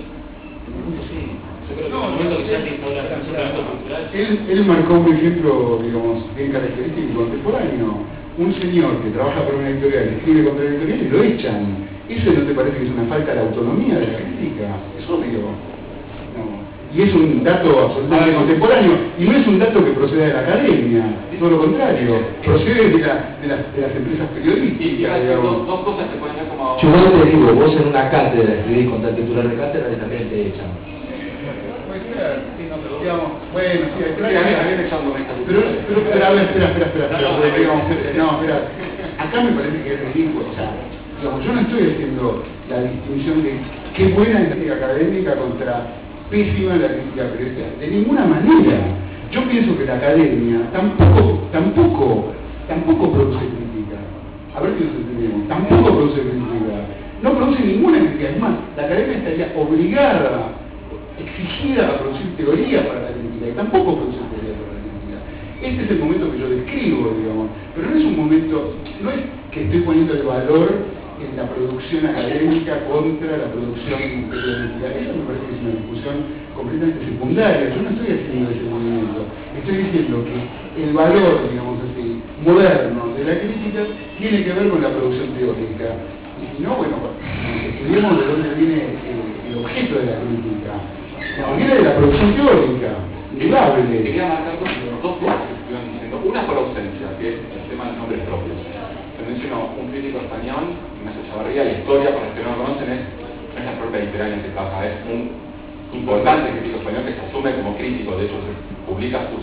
Sí, yo creo que en el momento que ya se instaura un suplemento cultural. Él, él marcó un ejemplo, digamos, bien característico y contemporáneo. Un señor que trabaja para una editorial, escribe contra la editorial y lo echan. ¿Eso no te parece que es una falta de autonomía de la crítica? Es obvio. No. Y es un dato absolutamente contemporáneo. Y no es un dato que procede de la academia. Todo lo contrario. Procede de, la, de, las, de las empresas periodísticas. Dos, dos cosas que pueden ver como... Yo te digo, vos en una cátedra escribís con tal titular de cátedra y también te echan. Puede ser, sí, no, pero digamos, bueno, sí, pero, sí, a mí también echándome esta pero, pero, pero, a ver, espera, espera, espera, espera, no, digamos, no, espera, acá me parece que es ridículo, o sea, digamos, yo no estoy haciendo la distinción de qué buena es la crítica académica contra pésima la crítica periodística, de ninguna manera. Yo pienso que la academia tampoco, tampoco, tampoco produce crítica. A ver si nos entendemos, tampoco produce crítica. No produce ninguna crítica, es más, la academia estaría obligada, exigida a producir teoría para la crítica, y tampoco produce teoría para la crítica. Este es el momento que yo describo, digamos, pero no es un momento, no es que estoy poniendo el valor en la producción académica contra la producción periodística. Eso me parece que es una discusión completamente secundaria. Yo no estoy haciendo ese movimiento. Estoy diciendo que el valor, digamos así, moderno de la crítica tiene que ver con la producción teórica. Y si no, bueno, estudiemos de dónde viene el, el objeto de la crítica. La manera de la producción teórica, indudable. Quería marcar dos, dos cosas que estuvieron diciendo. Una por ausencia, que es el tema de nombres propios. Se mencionó un crítico español, Ignacio Chavarría. La historia, para los que no lo conocen, es, no es la propia editorial en que trabaja, es un importante crítico español que se asume como crítico. De hecho, se publica sus...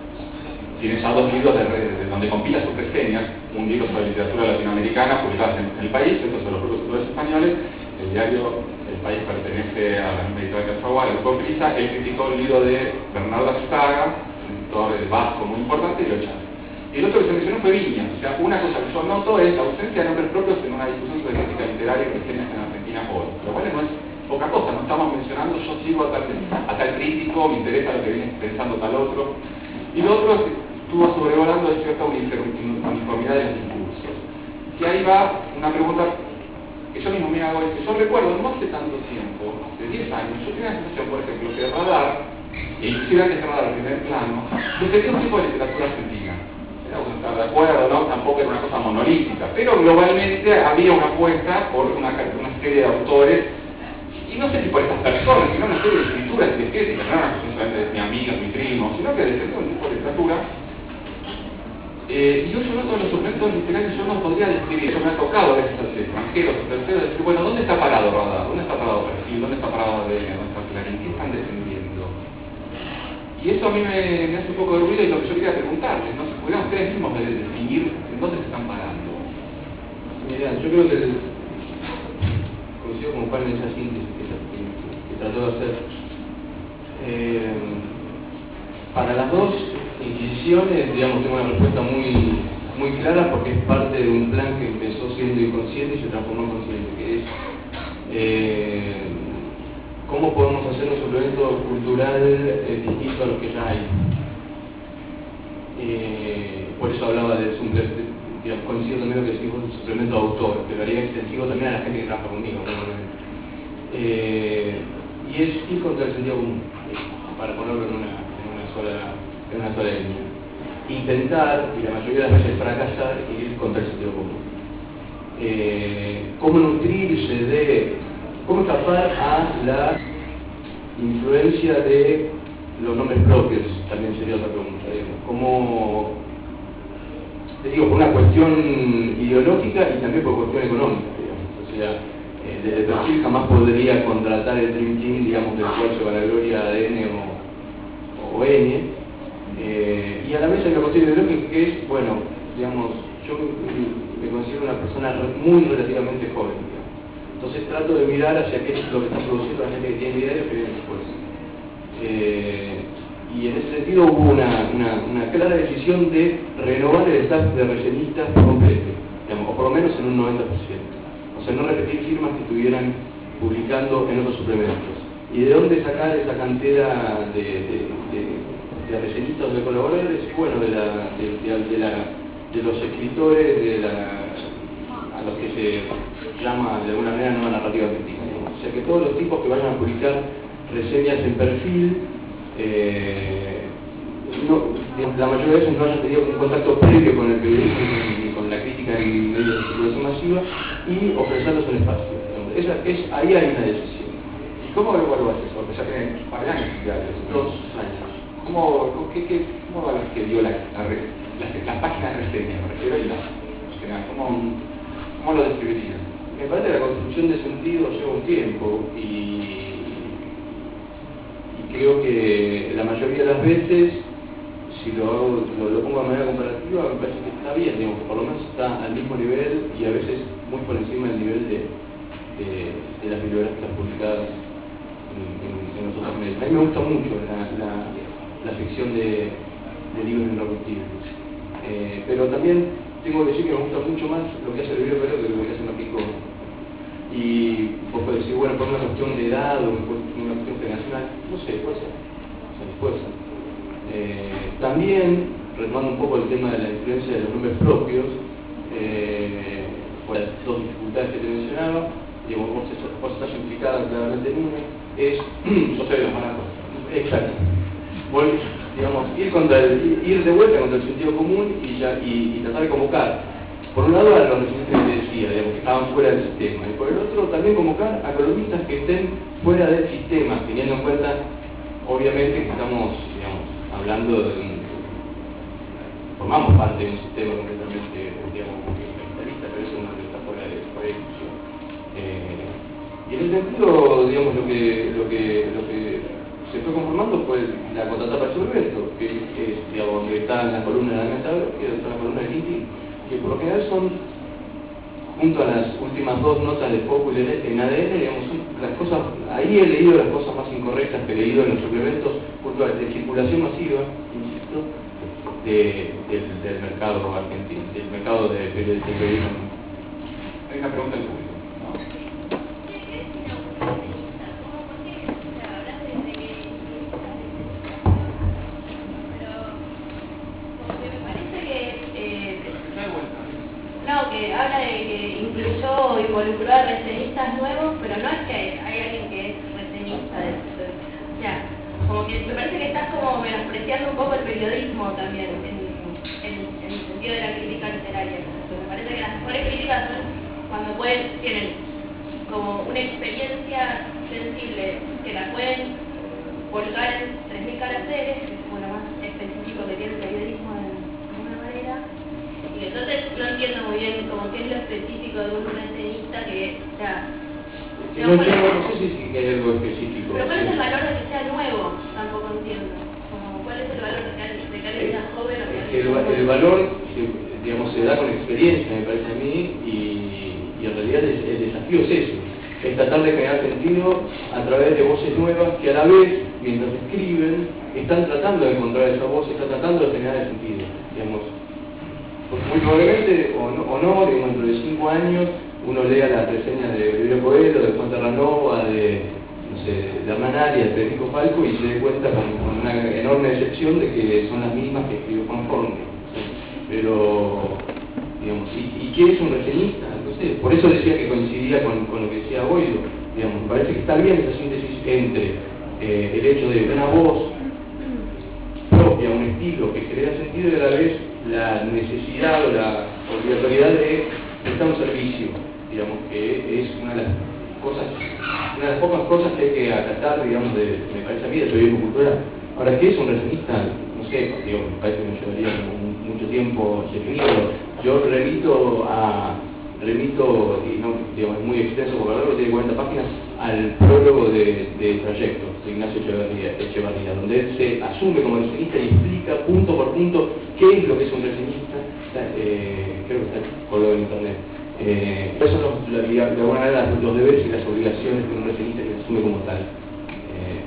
Tiene ya dos libros de, de donde compila sus reseñas, un libro sobre literatura latinoamericana publicado en El País, otro sobre los propios autores españoles. El diario El País pertenece a la misma editorial que Alfaguara, el grupo Prisa. Él criticó el libro de Bernardo Astaga, un editor vasco muy importante, y lo echaron. Y el otro que se mencionó fue Viñas. O sea, una cosa que yo noto es la ausencia de nombres propios en una discusión sobre crítica literaria y reseñas en Argentina hoy. Lo cual no es poca cosa, no estamos mencionando yo sigo a tal, a tal crítico, me interesa lo que viene pensando tal otro. Y lo otro es que estuvo sobrevolando de cierta uniformidad de los discursos. Y ahí va una pregunta que yo mismo me hago, es que yo recuerdo no hace tanto tiempo, hace diez años, yo tenía la sensación, por ejemplo, que Radar, e inclusive antes de Radar, en primer plano, defendía un tipo de literatura argentina. Era uno estar de acuerdo, ¿no? Tampoco era una cosa monolítica, pero globalmente había una apuesta por una, una serie de autores, y no sé si por estas personas, sino una serie de escrituras y de estéticas, no era una cuestión solamente de mi amiga, mi primo, sino que defendía un tipo de literatura. Eh, y yo noto en los suplementos literarios, yo no podría describir, yo me ha tocado a veces a extranjeros o terceros decir, bueno, ¿dónde está parado Radar? ¿Dónde está parado Perfil? ¿Dónde está parado A D N? ¿Dónde está Clarín? ¿Qué están defendiendo? Y eso a mí me, me hace un poco de ruido, y lo que yo quería preguntarles, ¿no? Si pudieran ustedes mismos definir en dónde se están parando. Mira, yo creo que el, coincido con un par de esas síntesis que, que, que trató de hacer. Eh, para las dos inquisiciones, digamos, tengo una respuesta muy, muy clara, porque es parte de un plan que empezó siendo inconsciente y se transformó en consciente, que es eh, cómo podemos hacer un suplemento cultural eh, distinto a los que ya hay. Eh, por eso hablaba del suplemento digamos, coincido también lo que decís con un suplemento de autor, que lo haría extensivo también a la gente que trabaja conmigo, ¿no? eh, y es ir contra el sentido común, para ponerlo en una, en una sola en una sola línea. Intentar, y la mayoría de las veces fracasar, ir contra el sentido común. Eh, cómo nutrirse de, cómo escapar a la influencia de los nombres propios, también sería otra pregunta, digamos. Cómo, te digo, por una cuestión ideológica y también por cuestión económica, digamos. O sea, eh, desde perfil jamás podría contratar el Dream Team, digamos, del cual se va la gloria A D N o, o N. Eh, y a la vez hay una cuestión ideológica que es, bueno, digamos, yo me considero una persona muy relativamente joven, digamos. Entonces trato de mirar hacia qué es lo que está produciendo la gente que tiene idea y lo que viene después. Eh, y en ese sentido hubo una, una, una clara decisión de renovar el staff de reseñistas completo, digamos, o por lo menos en un noventa por ciento. O sea, no repetir firmas que estuvieran publicando en otros suplementos. ¿Y de dónde sacar esa cantera de, de, de de reseñistas o de colaboradores? Bueno, de, la, de, de, de, la, de los escritores, de la, a los que se llama de alguna manera nueva narrativa argentina, ¿no? O sea, que todos los tipos que vayan a publicar reseñas en perfil, eh, no, la mayoría de veces no hayan tenido un contacto previo con el periodismo y con la crítica en medios de circulación masiva, y ofrecerles un espacio. Esa, es, ahí hay una decisión. ¿Y cómo evaluás eso? Porque ya tiene un par de años, ya, dos años. ¿Cómo, qué, qué, ¿Cómo va que dio la, la, la, la página de reseña? Me refiero y la, ¿cómo, ¿Cómo lo describirías? Me parece que la construcción de sentido lleva un tiempo y, y creo que la mayoría de las veces, si lo, hago, lo, lo pongo de manera comparativa, me parece que está bien, digamos, por lo menos está al mismo nivel y a veces muy por encima del nivel de, de, de las bibliográficas publicadas en, en, en los otros medios. A mí me gusta mucho la, la la ficción de, de libros irreductibles. Eh, pero también tengo que decir que me gusta mucho más lo que hace el libro Perón que lo que hace Martín Cohen. Y vos podés decir, bueno, por una cuestión de edad o por una cuestión generacional, no sé, puede ser. O sea, puede ser. Eh, también, retomando un poco el tema de la influencia de los nombres propios, eh, por las dos dificultades que te mencionaba, digamos, vos, vos estás implicada claramente en una, es, yo soy de los manacos. Exacto. Bueno, digamos, ir, contra el, ir de vuelta contra el sentido común y, ya, y, y tratar de convocar, por un lado, a los residentes que te decía, digamos, que estaban fuera del sistema, y por el otro, también convocar a columnistas que estén fuera del sistema, teniendo en cuenta, obviamente, que estamos, digamos, hablando de un, formamos parte de un sistema completamente, digamos, capitalista, pero eso no está fuera de la discusión. Eh, y en ese sentido, digamos, lo que, lo que, lo que se fue conformando fue la contratapa de suplemento, que es, digamos, que está en la columna de la mesa, que está en la columna de Tintín, que por lo general son, junto a las últimas dos notas de Foco y en A D N, digamos, son las cosas, ahí he leído las cosas más incorrectas que he leído en los suplementos culturales de circulación masiva, insisto, de, del, del mercado argentino, del mercado de periodismo. Hay una pregunta del público. No, que habla de que incluyó o involucró a reseñistas nuevos, pero no es que hay alguien que es reseñista de esto. O sea, como que me parece que estás como menospreciando un poco el periodismo también, en, en, en el sentido de la crítica literaria. Entonces, me parece que las mejores críticas son cuando pueden, tienen como una experiencia sensible, que la pueden volcar en tres mil caracteres, que es como lo más específico que tiene el periodismo de alguna manera. Y entonces no entiendo muy bien como qué es lo específico de un reseñista que, o sea, no, no, no sé si hay algo específico. Pero ¿cuál es el valor de que sea nuevo? Tampoco entiendo. Como, ¿cuál es el valor de que alguien, de que alguien sea joven o que alguien el, sea el valor, digamos, se da con experiencia, me parece a mí, y, y en realidad el, el desafío es eso, es tratar de crear sentido a través de voces nuevas que a la vez, mientras escriben, están tratando de encontrar esa voz, están tratando de generar el sentido, digamos. Muy probablemente, o no, o no, digamos, dentro de cinco años, uno lea las reseñas de Livio Coelho, de Juan Terranova, de, no sé, de Hernán Arias, de Federico Falco, y se dé cuenta con, con una enorme decepción de que son las mismas que escribió Juan Forne. ¿Sí? Pero, digamos. ¿Y, y qué es un reseñista? No sé, por eso decía que coincidía con, con lo que decía Boido, digamos. Me parece que está bien esa síntesis entre eh, el hecho de una voz propia, un estilo que genera sentido y a la vez la necesidad o la obligatoriedad de prestar un servicio, digamos, que es una de las cosas, una de las pocas cosas que hay que acatar, digamos, de, me parece a mí, de periodismo cultural. Ahora, ¿qué es un reseñista? No sé, digo, me parece que me llevaría mucho tiempo definirlo. Yo remito a, remito, y no, digamos, es muy extenso porque ahora tiene cuarenta páginas, al prólogo de, de Trayecto, de Ignacio Echevarría, Echevarría, donde él se asume como reseñista y explica punto por punto qué es lo que es un reseñista. Está, eh, creo que está colgado en internet. Eh, esos son los, la, de alguna manera los deberes y las obligaciones de un reseñista que se asume como tal. Eh,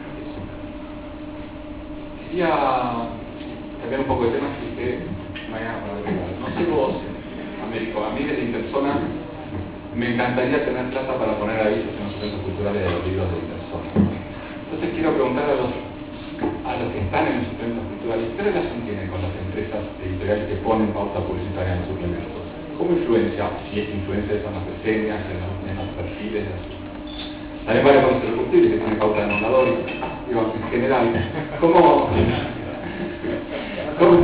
Quería cambiar un poco de tema, así que mañana para ver. No sé vos, Américo, a mí desde Interzona me encantaría tener plata para poner avisos en los centros culturales de los libros de Interzona. Entonces quiero preguntar a los, a los que están en los centros culturales, ¿qué relación tienen con las empresas editoriales que ponen pauta publicitaria en los suplementos? ¿Cómo influencia? Si es influencia son las reseñas, en los, en los perfiles. También vale con el cultivo que tiene pauta de nombrador, digo, en general. ¿Cómo? ¿Cómo?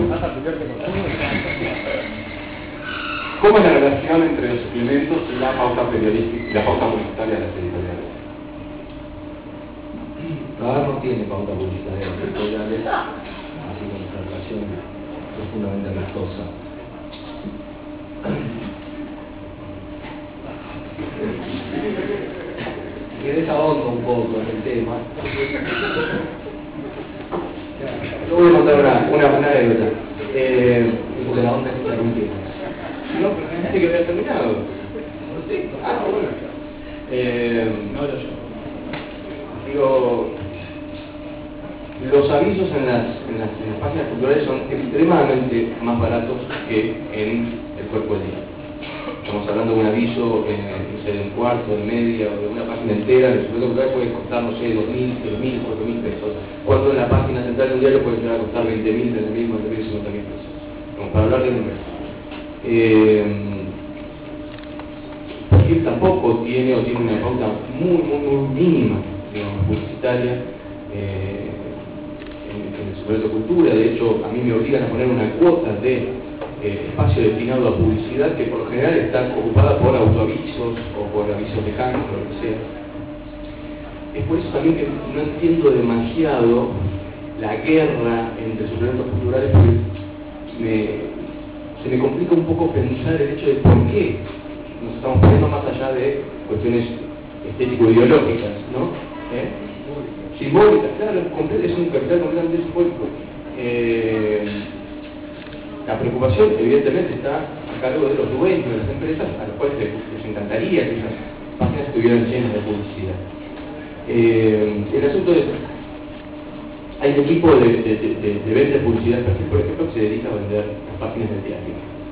¿Cómo es la relación entre los suplementos y la pauta periodística y la pauta publicitaria de las editoriales? Ahora no tiene pauta publicitaria de las editoriales, así que nuestra relación es profundamente amistosa. Que desahondo un poco en el tema. Yo voy a contar una, una, una anécdota. Eh, porque la onda es interrumpida. No, pero me dijiste que había terminado. Sí. Ah, bueno. Eh, no lo yo. Digo, los avisos en las, en, las, en las páginas culturales son extremadamente más baratos que en el cuerpo del día. Estamos hablando de un aviso en, no sé, de un cuarto, de media o de una página entera. En el suplemento cultural puede costar, no sé, dos mil, tres mil, cuatro mil pesos. Cuando en la página central de un diario puede llegar a costar veinte mil, treinta mil, cuarenta mil, cincuenta mil pesos. Como para hablar de números. Eh, porque tampoco tiene o tiene una pauta muy, muy, muy mínima, digamos, publicitaria. Eh, en, en el suplemento cultura, de hecho, a mí me obligan a poner una cuota de Eh, espacio destinado a publicidad que por lo general está ocupada por autoavisos o por avisos de Hans o lo que sea. Es por eso también que no entiendo demasiado la guerra entre suplementos culturales, porque me, se me complica un poco pensar el hecho de por qué nos estamos poniendo más allá de cuestiones estético-ideológicas, ¿no? ¿Eh? Simbólicas, claro, es un capital completamente simbólico. Eh, La preocupación, evidentemente, está a cargo de los dueños de las empresas, a los cuales les, les encantaría que esas páginas estuvieran llenas de publicidad. Eh, el asunto es, hay un equipo de, de, de, de venta de publicidad, por ejemplo, que se dedica a vender las páginas del diario.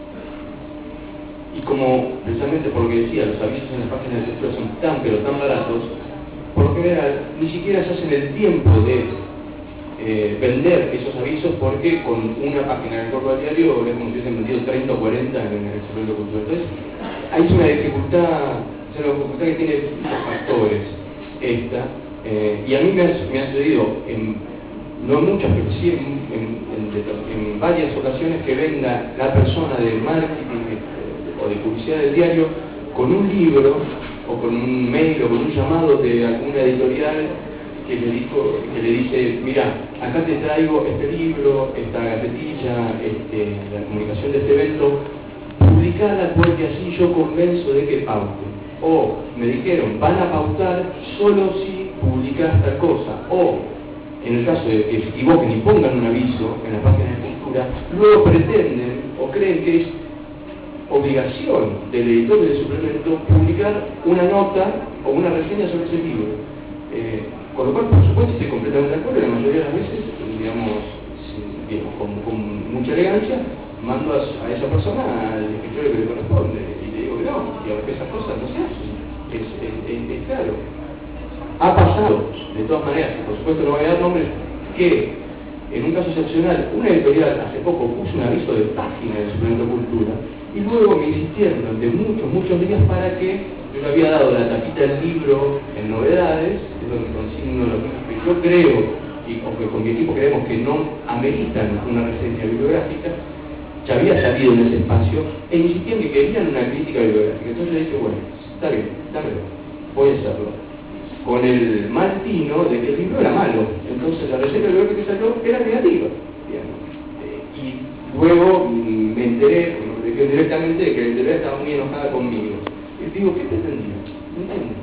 Y como, precisamente por lo que decía, los avisos en las páginas de cultura son tan, pero tan baratos, por lo general, ni siquiera se hacen el tiempo de Eh, vender esos avisos, porque con una página en el cuerpo del diario es como si hubiesen vendido treinta o cuarenta en el suplemento cultural. Entonces, hay una dificultad, o sea, una dificultad que tiene muchos factores esta, eh, y a mí me ha, me ha sucedido, en, no muchas, pero sí en, en, en, en varias ocasiones, que venga la persona de marketing eh, o de publicidad del diario con un libro o con un mail o con un llamado de alguna editorial que le, dijo, que le dice, mira, acá te traigo este libro, esta gacetilla, este, la comunicación de este evento, publicala porque así yo convenzo de que pauten. O me dijeron, van a pautar solo si publicás tal cosa. O, en el caso de que se equivoquen y pongan un aviso en la página de cultura, luego pretenden o creen que es obligación del editor del suplemento publicar una nota o una reseña sobre ese libro. Eh, Con lo cual, por supuesto, estoy completamente de acuerdo, la mayoría de las veces, digamos, digamos con, con mucha elegancia, mando a, a esa persona al escritorio que le corresponde y le digo que no, digamos que esas cosas no se hacen, es, es, es, es claro. Ha pasado, de todas maneras, por supuesto no voy a dar nombres, que en un caso excepcional, una editorial hace poco puso un aviso de página del suplemento cultura, y Y luego me insistieron durante muchos, muchos días para que yo le había dado la tapita del libro en Novedades, que es donde consigno los libros que yo creo, y con, con mi equipo creemos que no ameritan una reseña bibliográfica, ya había salido en ese espacio, e insistían que querían una crítica bibliográfica. Entonces le dije, bueno, está bien, dámelo, voy a hacerlo. Con el mal tino de que el libro era malo, entonces la reseña bibliográfica que salió era negativa, digamos. Eh, y luego mm, me enteré, me dijeron directamente de que la editorial estaba muy enojada conmigo. Y digo, ¿qué pretendía? No entiendo.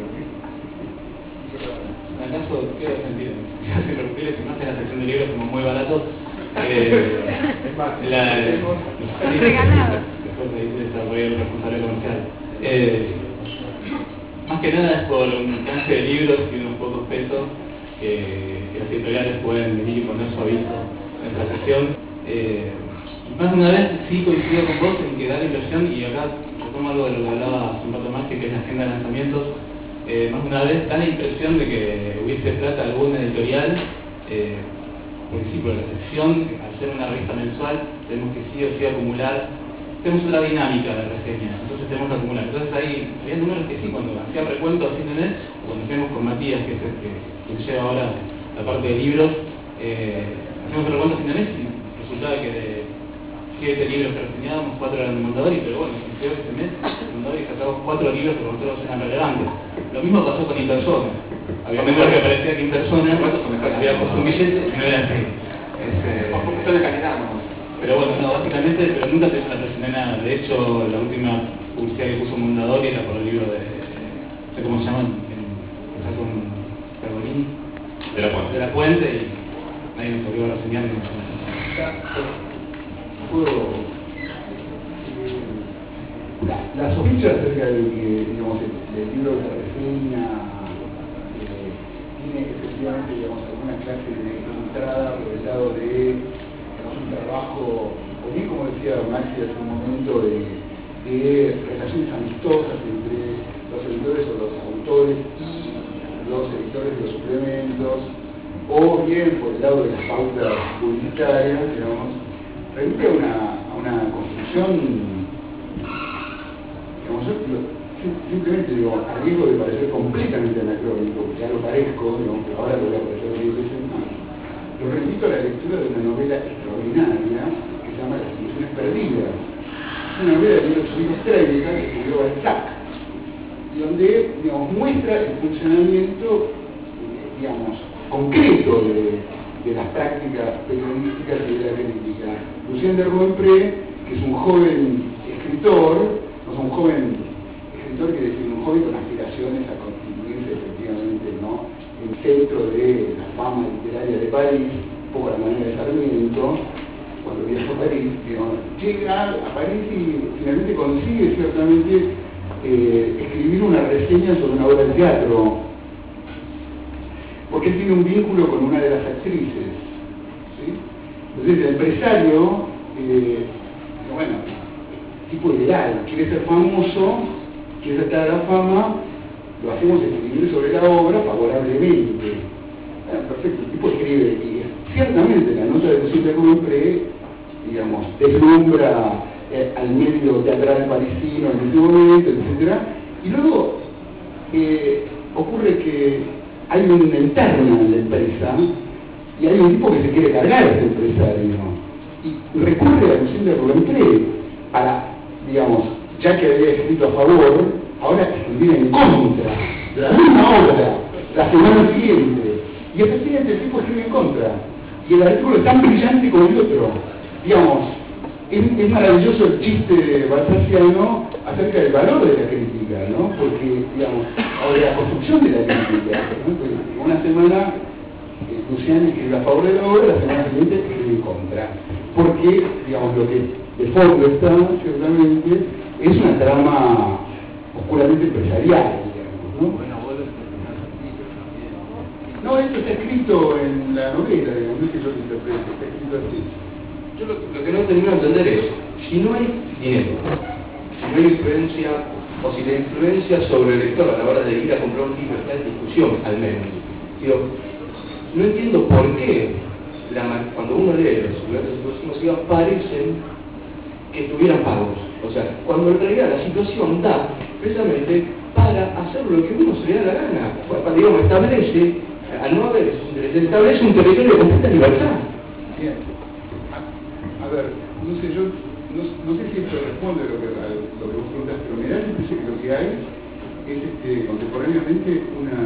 En el caso, quiero sentir, si me refieres, si no hace la sección de libros como muy baratos, eh, la, regalado. Después ahí se desarrolla el responsable comercial. Eh, más que nada es por un canje de libros y unos pocos pesos que, que las editoriales pueden venir y poner su aviso en esta sección. Eh, más de una vez sí coincido con vos en que da la impresión, y acá retomo algo de lo que hablaba hace un rato más, que es la agenda de lanzamientos. Eh, más de una vez da la impresión de que hubiese plata alguna editorial, eh, porque sí, por la sección, al ser una revista mensual, tenemos que sí o sí acumular, tenemos una dinámica de reseñas, entonces tenemos que acumular. Entonces hay, había números que sí, cuando hacía recuento a fin de mes, o cuando hacíamos con Matías, que es el que, que lleva ahora la parte de libros, eh, hacíamos el recuento a fin de mes y resultaba que de siete libros que reseñábamos, cuatro eran de Mondadori, pero bueno, creo que ese mes Mondadori sacamos cuatro libros que para nosotros eran relevantes. Lo mismo pasó con Impersona. Había momentos que parecía que Impersona había puesto un billete y no era así. Es, eh, por cuestión de calidad, ¿no? Pero bueno, no, básicamente, pero nunca te la presioné nada. De hecho, la última publicidad que puso Mondadori era por el libro de, no sé cómo se llama, empezar con Pergolini, De la Puente. de la Puente, y nadie nos obligó a reseñar ni nada. Puedo, eh, la, la sospecha acerca de que, digamos, el, el libro de la reseña eh, tiene efectivamente, digamos, alguna clase de entrada por el lado de, digamos, un trabajo, o bien como decía Maxi hace un momento, de, de relaciones amistosas entre los editores o los autores y los editores de los suplementos, o bien por el lado de las pautas publicitarias, digamos, remite a una, a una construcción, digamos, yo, simplemente digo, a riesgo de parecer completamente anacrónico, ya lo parezco, digamos, pero ahora lo voy a parecer diez veces más. Lo remito a la lectura de una novela extraordinaria que se llama Las Ilusiones Perdidas. Es una novela de mil ochocientos treinta que escribió Balzac, y donde, digamos, muestra el funcionamiento, eh, digamos, concreto de, de las prácticas periodísticas y de la crítica. Lucien de Rubempré, que es un joven escritor, no es un joven escritor, quiere decir un joven con aspiraciones a constituirse efectivamente, ¿no?, en el centro de la fama literaria de París, un poco a la manera de Sarmiento, cuando viajó a París, digamos, llega a París y finalmente consigue ciertamente eh, escribir una reseña sobre una obra de teatro, porque él tiene un vínculo con una de las actrices, ¿sí? Entonces el empresario, eh, bueno, tipo ideal, quiere ser famoso, quiere saltar a la fama, lo hacemos escribir sobre la obra favorablemente. Bueno, perfecto, el tipo escribe, y ciertamente la nota de Lucien de Rubempré, digamos, deslumbra eh, al medio teatral parisino en ese momento, etcétera, y luego eh, ocurre que hay un interno en la empresa y hay un tipo que se quiere cargar a este empresario y recurre a Lucien de Rubempré para, digamos, ya que había escrito a favor, ahora escribir en contra de la misma obra la semana siguiente, y efectivamente el tipo escribe en contra y el artículo es tan brillante como el otro, digamos. Es, es maravilloso el chiste balzaciano acerca del valor de la crítica, ¿no? Porque, digamos, o de la construcción de la crítica, ¿no? Porque una semana eh, Luciano escribe a favor de la obra, la semana siguiente escribe en contra. Porque, digamos, lo que de fondo está, ciertamente, es una trama oscuramente empresarial, digamos, ¿no? Bueno, vos lo interpretás así, pero también... No, esto está escrito en la novela, digamos, no es que yo lo interprete, está escrito así. Yo lo, lo que no termino de entender es, si no hay dinero, si no hay influencia, o si la influencia sobre el lector a la hora de ir a comprar un libro está en discusión, al menos. Digo, no entiendo por qué la, cuando uno lee los libros parecen que estuvieran pagos. O O sea, cuando en realidad la situación da precisamente para hacer lo que uno se le da la gana. Para, digamos, establece, al no haber esos intereses, establece un territorio de completa libertad. Bien. A, a ver, no sé, yo no, no sé si esto responde a lo que, a lo que vos preguntás, pero me da la impresión que lo que hay es este, contemporáneamente una,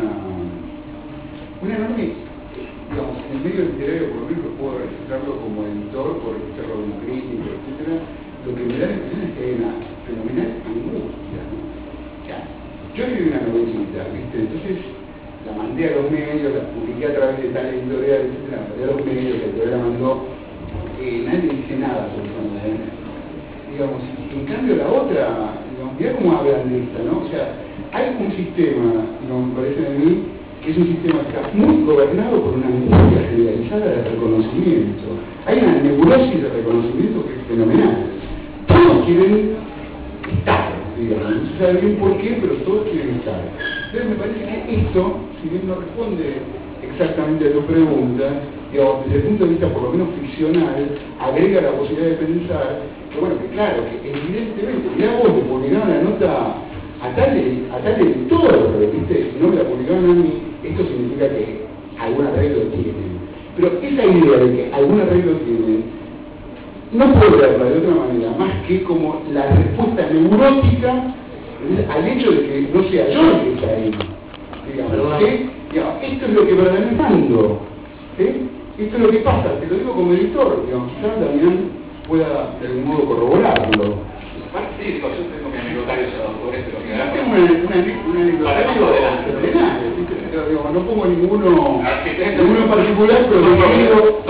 una enorme, digamos, en el medio literario, por lo menos lo puedo registrarlo como editor, por registrarlo como crítico, etcétera. Lo que me da la impresión es que hay una fenomenal angustia, ¿no? O sea, yo escribí una novelita, ¿viste? Entonces la mandé a los medios, la publiqué a través de tal editorial, etcétera, la mandé a los medios, la editorial la mandó, eh, nadie dice nada sobre esa manera. Digamos, en cambio la otra, digamos, mirá cómo hablan de esta, ¿no? O sea, hay un sistema, digamos, me parece a mí, que es un sistema que está muy gobernado por una angustia generalizada de reconocimiento. Hay una nebulosis de reconocimiento que es fenomenal. Todos quieren estar, digamos, no se sabe bien por qué, pero todos quieren estar. Entonces me parece que esto, si bien no responde exactamente a tu pregunta, digamos, desde el punto de vista por lo menos ficcional, agrega la posibilidad de pensar que, bueno, que claro, que evidentemente, mirá vos, le publicaron la nota a tal, a tal editor, ¿viste? Si no me la publicaron a mí, esto significa que algún arreglo tienen. Pero esa idea de que algún arreglo tienen, no puedo verla de otra manera, más que como la respuesta neurótica al hecho de que no sea yo el que está ahí. Digamos, ¿sí? Digamos, esto es lo que verdaderamente, ¿sí? Esto es lo que pasa, te lo digo como editor, digamos, quizás Damián pueda de algún modo corroborarlo. Sí, digo, yo tengo mi anecdotario sobre esto, lo que Yo tengo una, una, una anecdotario fenomenal, digo, no pongo ninguno, ninguno en particular, pero describo,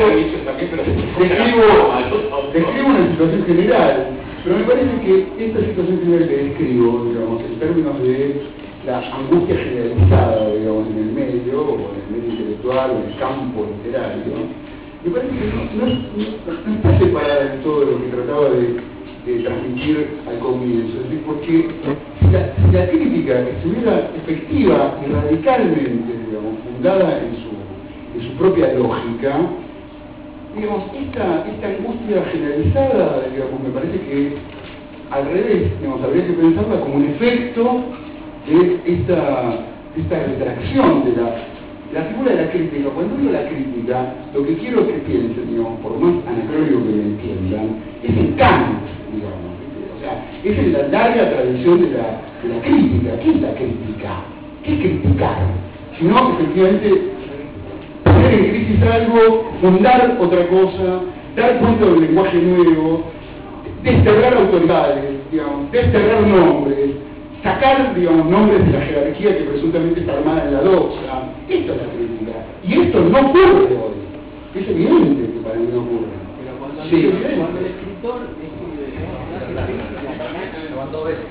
describo, describo una situación general. Pero me parece que esta situación general que describo, digamos, en términos de la angustia generalizada, digamos, en el medio, o en el medio intelectual, o en el campo literario, me parece que no, no, no, no está separada de todo lo que trataba de, de transmitir al comienzo. Es decir, porque si la, si la crítica estuviera efectiva y radicalmente, digamos, fundada en su, en su propia lógica, digamos, esta, esta angustia generalizada, digamos, me parece que al revés, digamos, habría que pensarla como un efecto de esta, esta retracción de la, la figura de la crítica. Cuando digo la crítica, lo que quiero que piensen, digamos, por más anacrónico que me entiendan, es en Kant, digamos, o sea, es en la larga tradición de la, de la crítica. ¿Qué es la crítica? ¿Qué es criticar? Sino, efectivamente, poner en crisis algo, fundar otra cosa, dar cuenta de un lenguaje nuevo, desterrar autoridades, digamos, desterrar nombres, sacar, digamos, nombres de la jerarquía que presuntamente está armada en la doxa. Esto es la crítica. Y esto no ocurre hoy. Es evidente que para mí no ocurre. Pero cuando, Sí, el, evidente. cuando el escritor escribe, hace crítica, Cuando ves.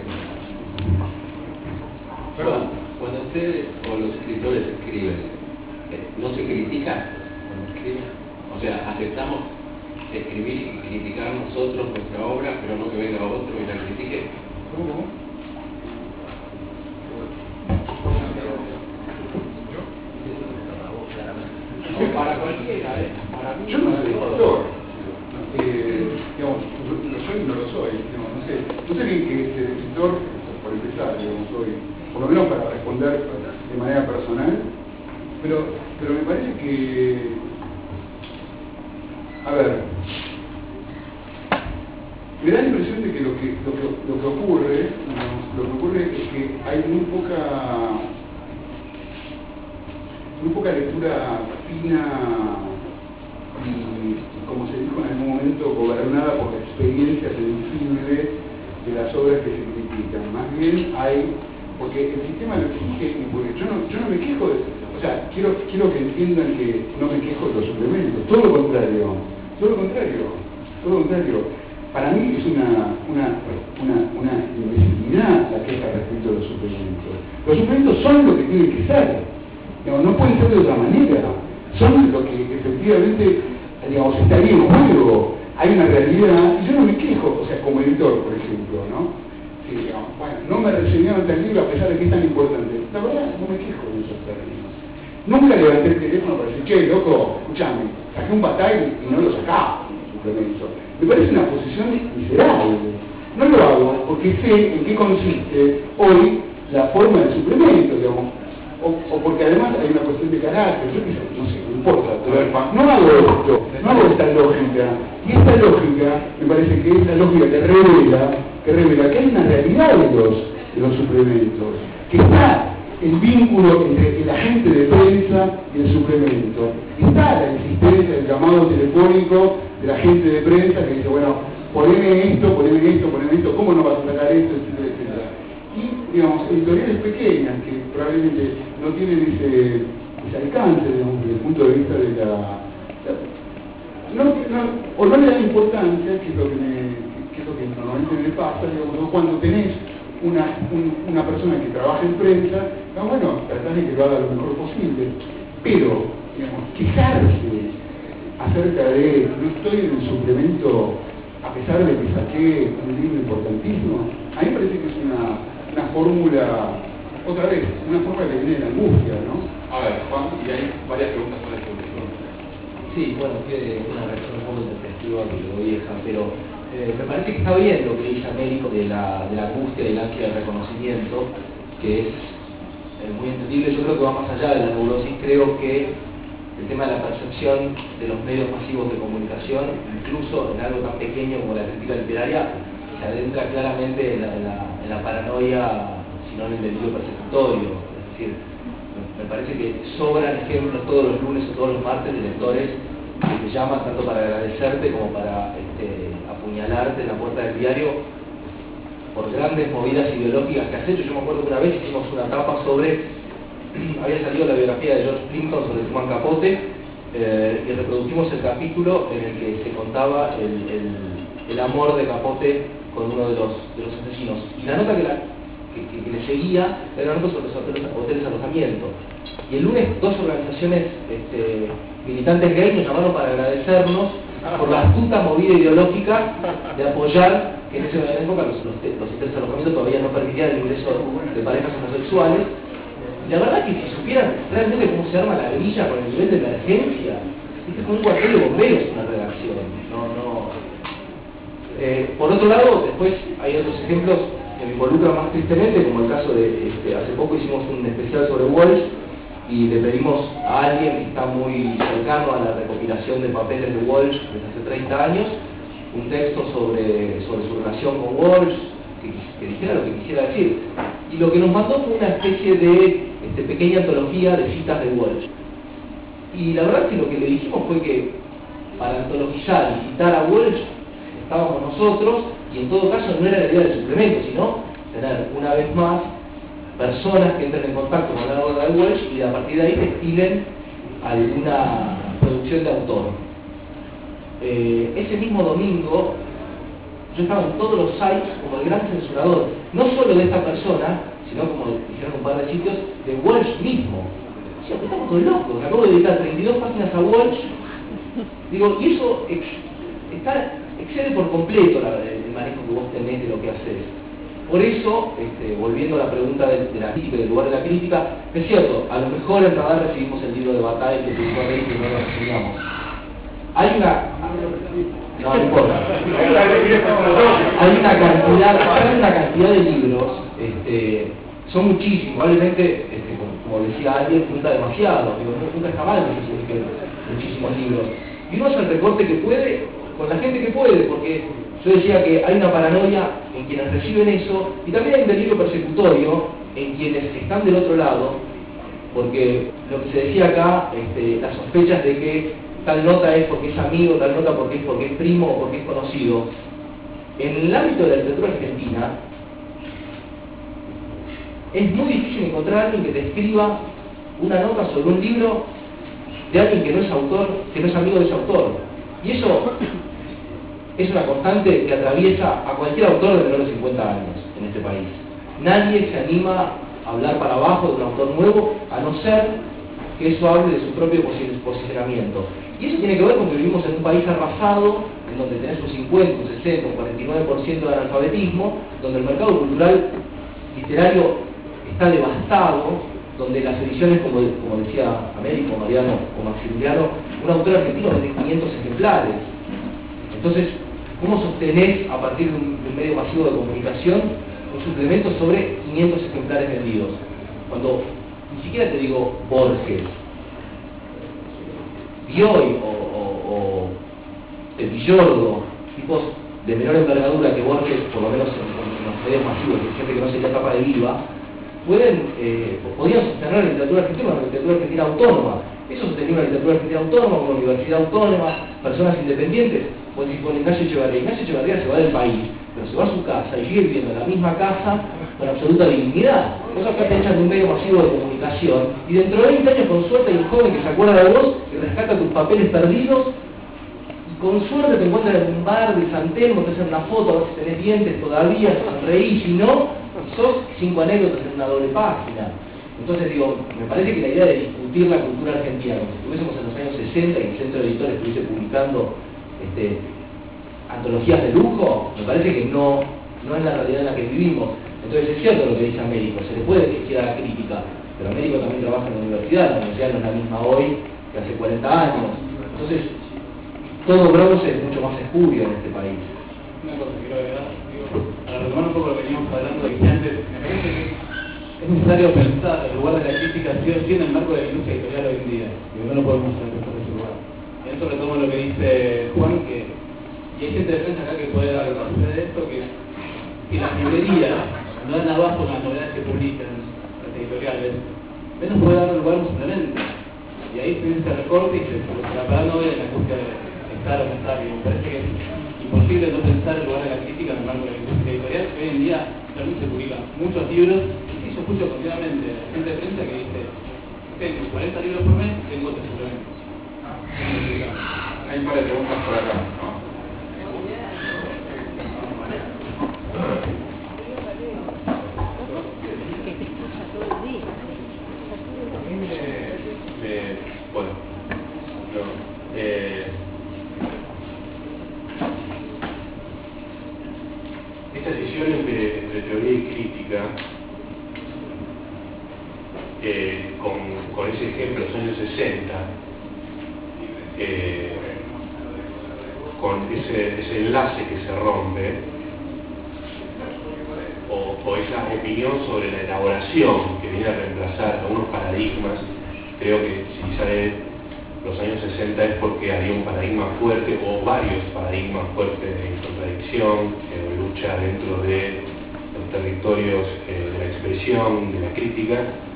Perdón, cuando ustedes o los escritores escriben, ¿no se critica cuando escriben? O sea, aceptamos escribir y criticar nosotros nuestra obra, pero no que venga otro y la critique. ¿Cómo? o para cualquiera, ¿eh? Para mí, Yo no soy para escritor. todos. Eh, digamos, yo no soy, no lo soy. Digamos, no sé, no sé bien qué es ser escritor, por empezar, digamos, soy, por lo menos para responder de manera personal, pero, pero me parece que, a ver, me da la impresión de que lo que, lo que, lo que ocurre, digamos, lo que ocurre es que hay muy poca, muy poca lectura fina y, como se dijo en algún momento, gobernada por la experiencia sensible de las obras que se critican. Más bien hay, porque el sistema lo exige, y porque yo no, yo no me quejo de, o sea, quiero, quiero que entiendan que no me quejo de los suplementos, todo lo contrario, todo lo contrario, todo lo contrario. Para mí es una, una, una, una imbecilidad la queja respecto a los suplementos. Los suplementos son lo que tienen que ser, digamos, no pueden ser de otra manera, son lo que efectivamente, digamos, está ahí en juego, hay una realidad, y yo no me quejo, o sea, como editor, por ejemplo, ¿no? Sí, digamos, bueno, no me reseñaron tal libro a pesar de que es tan importante. La verdad, no me quejo en esos términos. Nunca levanté el teléfono para decir, che, loco, escuchame, saqué un batall y no lo sacaba, suplemento. Me parece una posición miserable. No lo hago porque sé en qué consiste hoy la forma del suplemento, digamos, o, o porque además hay una cuestión de carácter, yo qué sé, no sé, no importa, pero no hago esto, no hago esta lógica, y esta lógica me parece que es la lógica que revela, que revela que hay una realidad de los, de los suplementos, que está el vínculo entre el agente de prensa y el suplemento, está la existencia del llamado telefónico del agente de prensa que dice, bueno, poneme esto, poneme esto, poneme esto, ¿cómo no vas a sacar esto, etcétera, etcétera? Y, digamos, editoriales pequeñas que probablemente no tienen ese, ese alcance, digamos, desde el punto de vista de la... No, no, o no le dan importancia, que es lo que, me, que es lo que normalmente me pasa, digamos, cuando tenés una, un, una persona que trabaja en prensa, no, bueno, tratás de que lo haga lo mejor posible, pero, digamos, quejarse acerca de, no estoy en el suplemento, a pesar de que saqué un libro importantísimo, a mí me parece que es una, una fórmula, otra vez, una fórmula que viene de la angustia, ¿no? A ver, Juan, y hay varias preguntas sobre esto. Sí, bueno, que una reacción un poco intempestiva que lo vieja, pero eh, me parece que está bien lo que dice Américo de la, de la angustia y el ansia de reconocimiento, que es eh, muy entendible. Yo creo que va más allá de la neurosis. Creo que el tema de la percepción de los medios masivos de comunicación, incluso en algo tan pequeño como la crítica literaria, se adentra claramente en la, en la, en la paranoia, si no en el delirio persecutorio. Es decir, me parece que sobran ejemplos todos los lunes o todos los martes de lectores que te llaman tanto para agradecerte como para este, apuñalarte en la puerta del diario por grandes movidas ideológicas que has hecho. Yo me acuerdo que una vez hicimos una etapa sobre, había salido la biografía de George Clinton sobre Truman Capote, eh, y reproducimos el capítulo en el que se contaba el, el, el amor de Capote con uno de los, de los asesinos. Y la nota que, la, que, que, que le seguía era una nota sobre los hoteles, hoteles alojamiento. Y el lunes dos organizaciones este, militantes gays nos llamaron para agradecernos por la astuta movida ideológica de apoyar que en esa época los, los, los hoteles alojamiento todavía no permitían el ingreso de parejas homosexuales. Y la verdad que si supieran realmente cómo se arma la grilla con el nivel de emergencia, es como un cuartel de bomberos una redacción. No, no. Eh, por otro lado, después hay otros ejemplos que me involucran más tristemente, como el caso de, este, hace poco hicimos un especial sobre Walsh y le pedimos a alguien que está muy cercano a la recopilación de papeles de Walsh desde hace treinta años, un texto sobre, sobre su relación con Walsh, que, que dijera lo que quisiera decir. Y lo que nos mandó fue una especie de este, pequeña antología de citas de Walsh. Y la verdad es que lo que le dijimos fue que para antologizar y citar a Walsh estábamos nosotros, y en todo caso no era la idea del suplemento, sino tener una vez más personas que entren en contacto con la obra de Walsh y a partir de ahí destilen alguna producción de autor. Eh, ese mismo domingo yo estaba en todos los sites como el gran censurador, no solo de esta persona, sino como dijeron un par de sitios, de Walsh mismo. O sea, estamos todos locos, acabo de dedicar treinta y dos páginas a Walsh, digo, y eso ex, está, excede por completo la, el manejo que vos tenés de lo que haces. Por eso, este, volviendo a la pregunta de, de la crítica y del lugar de la crítica, es cierto, a lo mejor en Radar recibimos el libro de batalla que publicó Rey y no lo reseñamos. Hay una... No, no importa. Hay una cantidad, hay una cantidad de libros, este, son muchísimos, probablemente, este, como, como decía alguien, nunca demasiado, digo, nunca está mal que se publiquen muchísimos libros. Y uno hace el recorte que puede, con la gente que puede, porque yo decía que hay una paranoia en quienes reciben eso, y también hay un delirio persecutorio en quienes están del otro lado, porque lo que se decía acá, este, las sospechas de que tal nota es porque es amigo, tal nota porque es porque es primo o porque es conocido. En el ámbito de la literatura argentina, es muy difícil encontrar a alguien que te escriba una nota sobre un libro de alguien que no es autor, que no es amigo de ese autor. Y eso es una constante que atraviesa a cualquier autor de menor de cincuenta años en este país. Nadie se anima a hablar para abajo de un autor nuevo, a no ser que eso hable de su propio posicionamiento. Y eso tiene que ver con que vivimos en un país arrasado, en donde tenés un cincuenta, un sesenta, un cuarenta y nueve por ciento de analfabetismo, donde el mercado cultural literario está devastado, donde las ediciones, como, como decía Américo, Mariano o Maximiliano, un autor argentino vende quinientos ejemplares. Entonces, ¿Cómo sostenés a partir de un, de un medio masivo de comunicación un suplemento sobre quinientos ejemplares vendidos? Cuando ni siquiera te digo Borges, Bioy o, o, o de Villordo, tipos de menor envergadura que Borges, por lo menos en, en los medios masivos, que gente que no sería capa de viva, pueden, eh, podían sostener la literatura argentina, una literatura argentina autónoma. Eso sostenía una literatura argentina autónoma, una universidad autónoma, personas independientes. Vos decís, bueno, Ignacio Echevarría, Ignacio Echevarría se va del país, pero se va a su casa y sigue viviendo en la misma casa con absoluta dignidad. Vos acá te echan de un medio masivo de comunicación y dentro de veinte años con suerte hay un joven que se acuerda de vos y rescata tus papeles perdidos y con suerte te encuentran en un bar de San Telmo, te hacen una foto, a ver si tenés dientes todavía, sonreís, si no, sos cinco anécdotas en una doble página. Entonces digo, me parece que la idea de discutir la cultura argentina, como si estuviésemos en los años sesenta y el Centro de Editores estuviese publicando este, antologías de lujo, me parece que no, no es la realidad en la que vivimos. Entonces es cierto lo que dice Américo, se le puede exigir a la crítica, pero Américo también trabaja en la universidad, la universidad no es la misma hoy que hace cuarenta años. Entonces, todo bronce es mucho más espurio en este país. Una cosa que quiero agregar, digo, para retomar un poco lo que veníamos hablando de que antes, me parece que es necesario pensar el lugar de la crítica sí o sí en el marco de la industria editorial hoy en día, y no lo podemos hacer en ese lugar. Y eso retomo lo que dice Juan, que, y hay gente de prensa acá que puede dar fe de esto, que, que las librerías no dan abajo con las novedades que publican las editoriales, menos puede dar lugar a un suplemento. Y ahí se dice recorte y se la palabra no ve la angustia de estar o no estar, y me parece que es imposible no pensar el lugar de la crítica en el marco de la industria editorial, que hoy en día también se publican muchos libros, y sí, yo escucho continuamente a la gente de prensa que dice, tengo cuarenta libros por mes, tengo este suplemento. Hay un par de preguntas por acá, ¿no? Eh, bueno, no, eh, esta decisión entre, entre teoría y crítica, eh, con, con ese ejemplo de los años sesenta, eh, con ese, ese enlace que se rompe, o, o esa opinión sobre la elaboración que viene a reemplazar algunos paradigmas. Creo que si sale los años sesenta es porque había un paradigma fuerte o varios paradigmas fuertes de contradicción, eh, de lucha dentro de los territorios eh, de la expresión, de la crítica,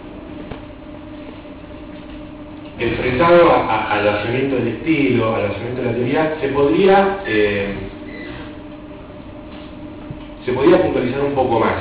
enfrentado a, a, al vaciamiento del estilo, al vaciamiento de la teoría. Se podría eh, se podría puntualizar un poco más.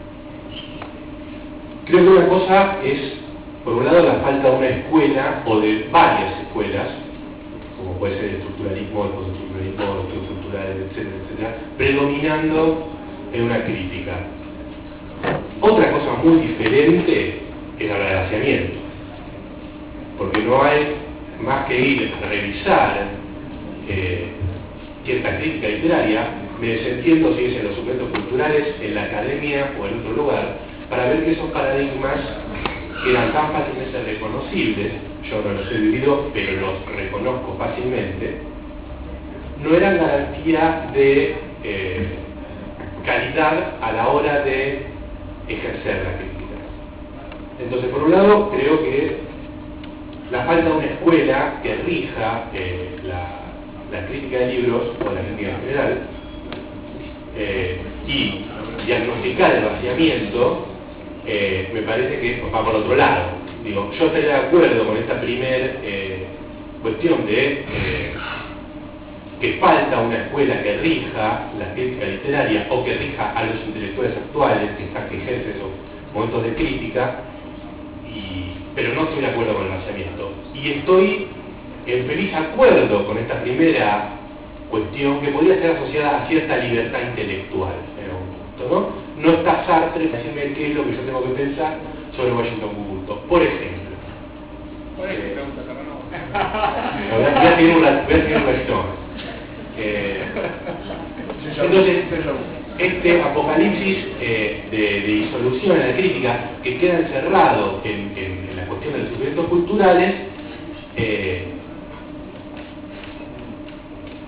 Creo que una cosa es, por un lado, la falta de una escuela o de varias escuelas, como puede ser el estructuralismo, el postestructuralismo, el estudio estructural, etcétera, etcétera, predominando en una crítica. Otra cosa muy diferente es la de vaciamiento, porque no hay más que ir a revisar eh, cierta crítica literaria, me desentiendo si es en los suplementos culturales, en la academia o en otro lugar, para ver que esos paradigmas que eran tan fácilmente reconocibles, yo no los he vivido, pero los reconozco fácilmente, no eran garantía de eh, calidad a la hora de ejercer la crítica. Entonces, por un lado, creo que la falta de una escuela que rija eh, la, la crítica de libros, o la crítica en general, eh, y diagnosticar el vaciamiento, eh, me parece que va por otro lado. Digo, yo estaría de acuerdo con esta primera eh, cuestión de eh, que falta una escuela que rija la crítica literaria o que rija a los intelectuales actuales que, están, que ejercen esos momentos de crítica, y, pero no estoy de acuerdo con el vaciamiento. Y estoy en feliz acuerdo con esta primera cuestión que podría ser asociada a cierta libertad intelectual en algún punto, ¿no? No está Sartre para decirme qué es lo que yo tengo que pensar sobre Washington Bubulto, por ejemplo. Por eso Eh, pregunta, Carlos. voy a voy a seguir una, voy a seguir una historia. Eh, entonces, este apocalipsis eh, de, de disolución en la crítica, que queda encerrado en, en, en la cuestión de los suplementos culturales, eh, que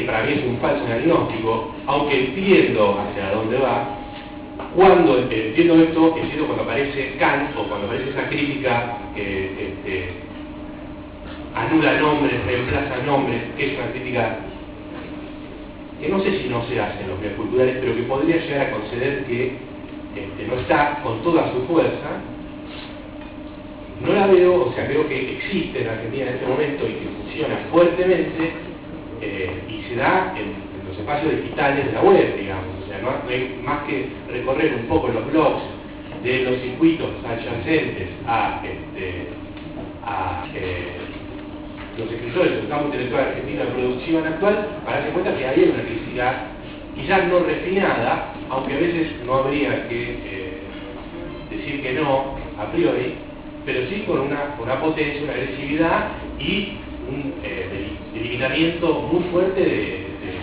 que para mí es un falso diagnóstico, aunque entiendo hacia dónde va. Cuando entiendo esto, entiendo cuando aparece Kant o cuando aparece esa crítica que este, anula nombres, reemplaza nombres, que es una crítica que no sé si no se hace en los medios culturales, pero que podría llegar a conceder que este, no está con toda su fuerza. No la veo, o sea, creo que existe en Argentina en este momento y que funciona fuertemente eh, y se da en, en los espacios digitales de la web, digamos. O sea, no, no hay más que recorrer un poco los blogs de los circuitos adyacentes a, este, a eh, los escritores del campo intelectual argentino de producción actual, para darse cuenta que hay una crítica quizás no refinada, aunque a veces no habría que eh, decir que no a priori, pero sí con una, una potencia, una agresividad y un eh, delimitamiento muy fuerte de, de,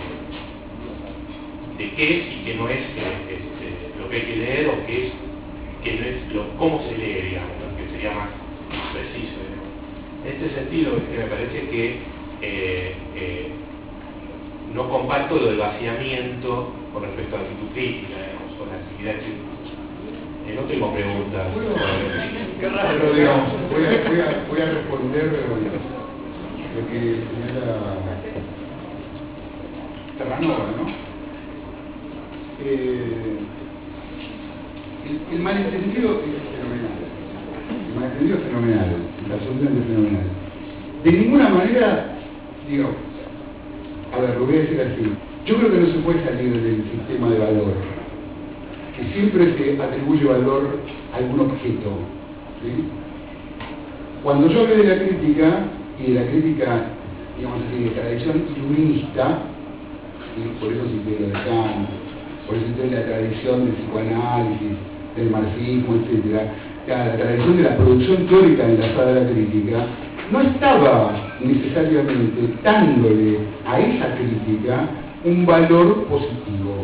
de qué es y qué no es eh, este, lo que hay que leer o qué es, qué no es lo, cómo se lee, digamos, ¿no? Que sería más preciso. ¿no? En este sentido, es que me parece que eh, eh, no comparto lo del vaciamiento con respecto a la actitud crítica, digamos, con la actividad crítica. Eh, no tengo preguntas. Qué raro, digamos. Voy a, voy a, voy a responder lo que señala Terranova, ¿no? Eh, el, el malentendido es fenomenal. El malentendido es fenomenal, es absolutamente fenomenal. De ninguna manera, digo, a ver, lo voy a decir así. Yo creo que no se puede salir del sistema de valor, que siempre se atribuye valor a algún objeto. ¿Sí? Cuando yo hablé de la crítica, y de la crítica, digamos así, de tradición iluminista, ¿sí? Por eso cité lo de Kant, por eso cité la tradición del psicoanálisis, del marxismo, etcétera, la tradición de la producción teórica enlazada a la crítica, no estaba necesariamente dándole a esa crítica un valor positivo.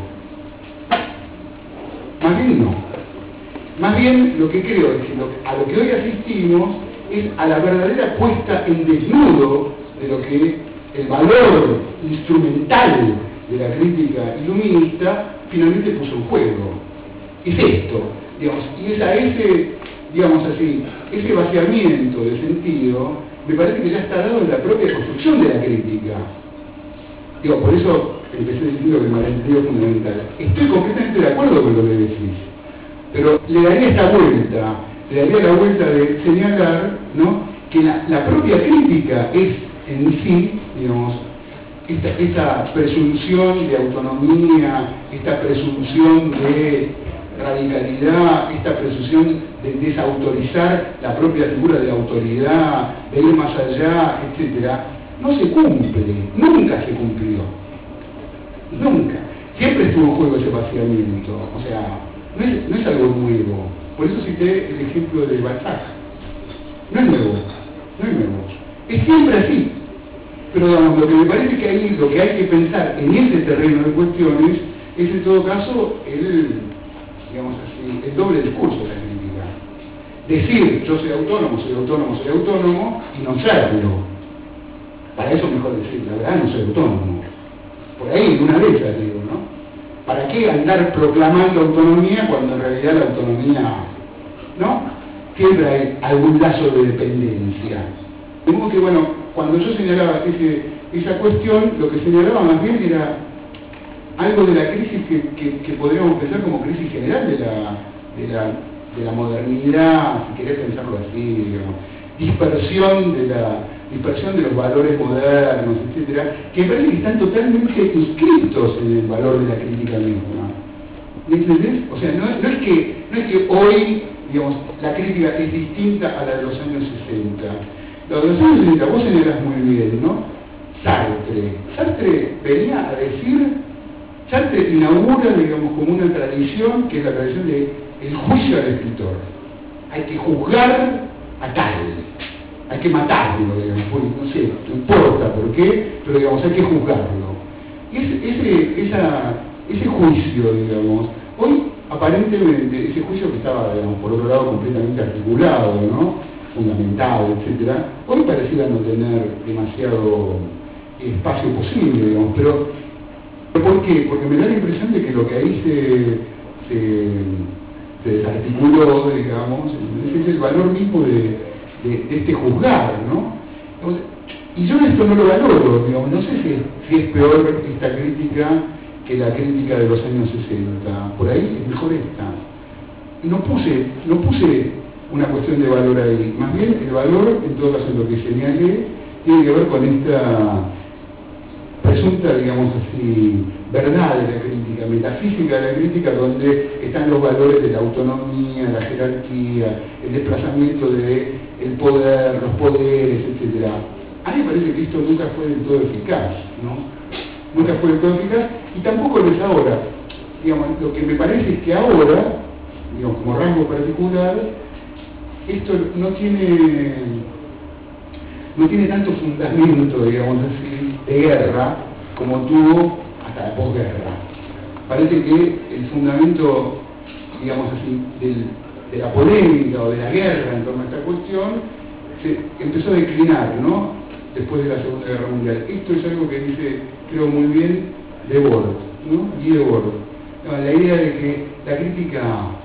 Más bien no. Más bien lo que creo es que lo, a lo que hoy asistimos es a la verdadera puesta en desnudo de lo que el valor instrumental de la crítica iluminista finalmente puso en juego. Es esto, digamos, y es a ese, digamos así, ese vaciamiento de sentido, me parece que ya está dado en la propia construcción de la crítica. Digo, por eso empecé diciendo que el malentendido es fundamental. Estoy completamente de acuerdo con lo que decís, pero le daría esta vuelta, le daría la vuelta de señalar, ¿no?, que la, la propia crítica es en sí, digamos, esta, esta presunción de autonomía, esta presunción de radicalidad, esta presunción de desautorizar la propia figura de la autoridad, de ir más allá, etcétera, no se cumple, nunca se cumplió, nunca. Siempre estuvo en juego ese vaciamiento, o sea, no es, no es algo nuevo. Por eso cité el ejemplo de Balzac. No es nuevo, no es nuevo. Es siempre así. Pero digamos, lo que me parece que ahí, lo que hay que pensar en ese terreno de cuestiones es en todo caso el, digamos así, el doble discurso de la crítica. Decir yo soy autónomo, soy autónomo, soy autónomo y no serlo. Para eso mejor decir, la verdad no soy autónomo. Por ahí, una de esas digo, ¿no? ¿Para qué andar proclamando autonomía cuando en realidad la autonomía, ¿no? Siempre hay algún lazo de dependencia. De modo que, bueno, cuando yo señalaba ese, esa cuestión, lo que señalaba más bien era algo de la crisis que, que, que podríamos pensar como crisis general de la, de la, de la modernidad, si querés pensarlo así, digamos, dispersión de la dispersión de los valores modernos, etcétera, que me parece que están totalmente inscritos en el valor de la crítica misma. ¿Me entendés? O sea, no, no, es que, no es que hoy, digamos, la crítica es distinta a la de los años sesenta. La de los años sesenta, vos señalás muy bien, ¿no? Sartre. Sartre venía a decir, Sartre inaugura, digamos, como una tradición, que es la tradición de el juicio al escritor. Hay que juzgar a tal. Hay que matarlo, digamos, no sé, no importa por qué, pero digamos, hay que juzgarlo. Y ese, ese, esa, ese juicio, digamos, hoy aparentemente, ese juicio que estaba, digamos, por otro lado completamente articulado, ¿no?, fundamentado, etcétera, hoy pareciera no tener demasiado, espacio posible, digamos, pero ¿por qué? Porque me da la impresión de que lo que ahí se, se, se desarticuló, digamos, es el valor mismo de, de, de este juzgar, ¿no? Y yo esto no lo valoro, digamos, no sé si, si es peor esta crítica que la crítica de los años sesenta, por ahí es mejor esta. No puse, no puse una cuestión de valor ahí, más bien el valor, en todo caso lo que señalé, tiene que ver con esta presunta, digamos así, verdad de la crítica, metafísica de la crítica, donde están los valores de la autonomía, la jerarquía, el desplazamiento del poder, los poderes, etcétera. A mí me parece que esto nunca fue del todo eficaz, ¿no? Nunca fue del todo eficaz, y tampoco lo es ahora. Digamos, lo que me parece es que ahora, digamos, como rasgo particular, esto no tiene, no tiene tanto fundamento, digamos así, de guerra, como tuvo hasta la posguerra. Parece que el fundamento, digamos así, del, de la polémica o de la guerra en torno a esta cuestión, se empezó a declinar, ¿no?, después de la Segunda Guerra Mundial. Esto es algo que dice, creo muy bien, Debord, ¿no? Guy Debord. La idea de que la crítica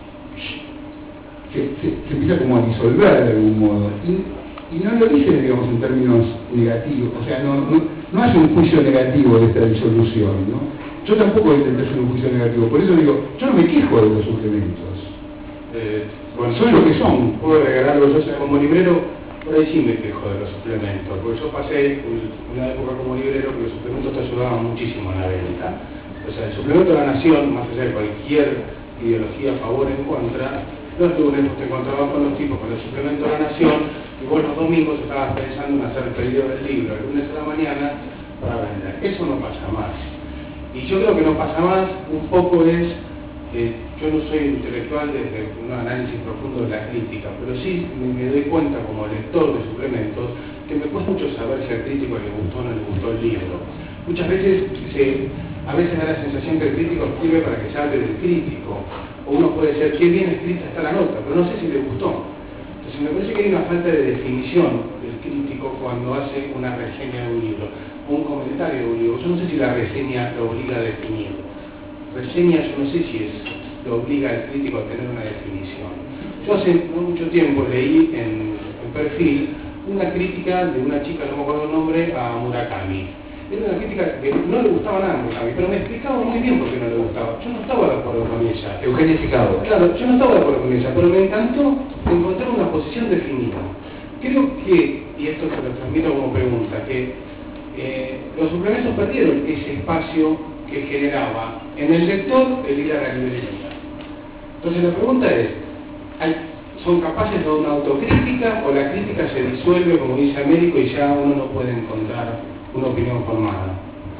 se, se, se empieza como a disolver de algún modo. Y, y no lo dice, digamos, en términos negativos. O sea, no, no, no hace un juicio negativo de esta disolución, ¿no? Yo tampoco intenté hacer un juicio negativo. Por eso digo, yo no me quejo de los suplementos. Eh, bueno, son lo que son. Puedo agregar algo. Yo como librero, por ahí sí me quejo de los suplementos, porque yo pasé una época como librero que los suplementos te ayudaban muchísimo en la venta. O sea, el suplemento de La Nación, más allá de cualquier ideología a favor o en contra, los lunes te encontrabas con los tipos con el suplemento de La Nación y vos los domingos estabas pensando en hacer el pedido del libro el lunes a la mañana para vender. Eso no pasa más. Y yo creo que no pasa más, un poco es, eh, yo no soy intelectual desde un análisis profundo de la crítica, pero sí me, me doy cuenta como lector de suplementos que me cuesta mucho saber si al crítico le gustó o no le gustó el libro. Muchas veces, se, a veces da la sensación que el crítico escribe para que se hable del crítico, o uno puede ser, qué bien escrita está la nota, pero no sé si le gustó. Entonces me parece que hay una falta de definición del crítico cuando hace una reseña de un libro, o un comentario de un libro. Yo no sé si la reseña lo obliga a definir. Reseña yo no sé si es, lo obliga al crítico a tener una definición. Yo hace no mucho tiempo leí en, en Perfil una crítica de una chica, no me acuerdo el nombre, a Murakami. Era una crítica que no le gustaba nada a Murakami, pero me explicaba muy bien por qué no le gustaba. Yo no estaba de acuerdo con ella. Eugenia Sicabo. Claro, yo no estaba de acuerdo con ella, pero me encantó encontrar una posición definida. Creo que, y esto se lo transmito como pregunta, que eh, los suplementos perdieron ese espacio que generaba en el lector el ir a la librería. Entonces la pregunta es, ¿son capaces de una autocrítica o la crítica se disuelve, como dice Américo, y ya uno no puede encontrar una opinión formada?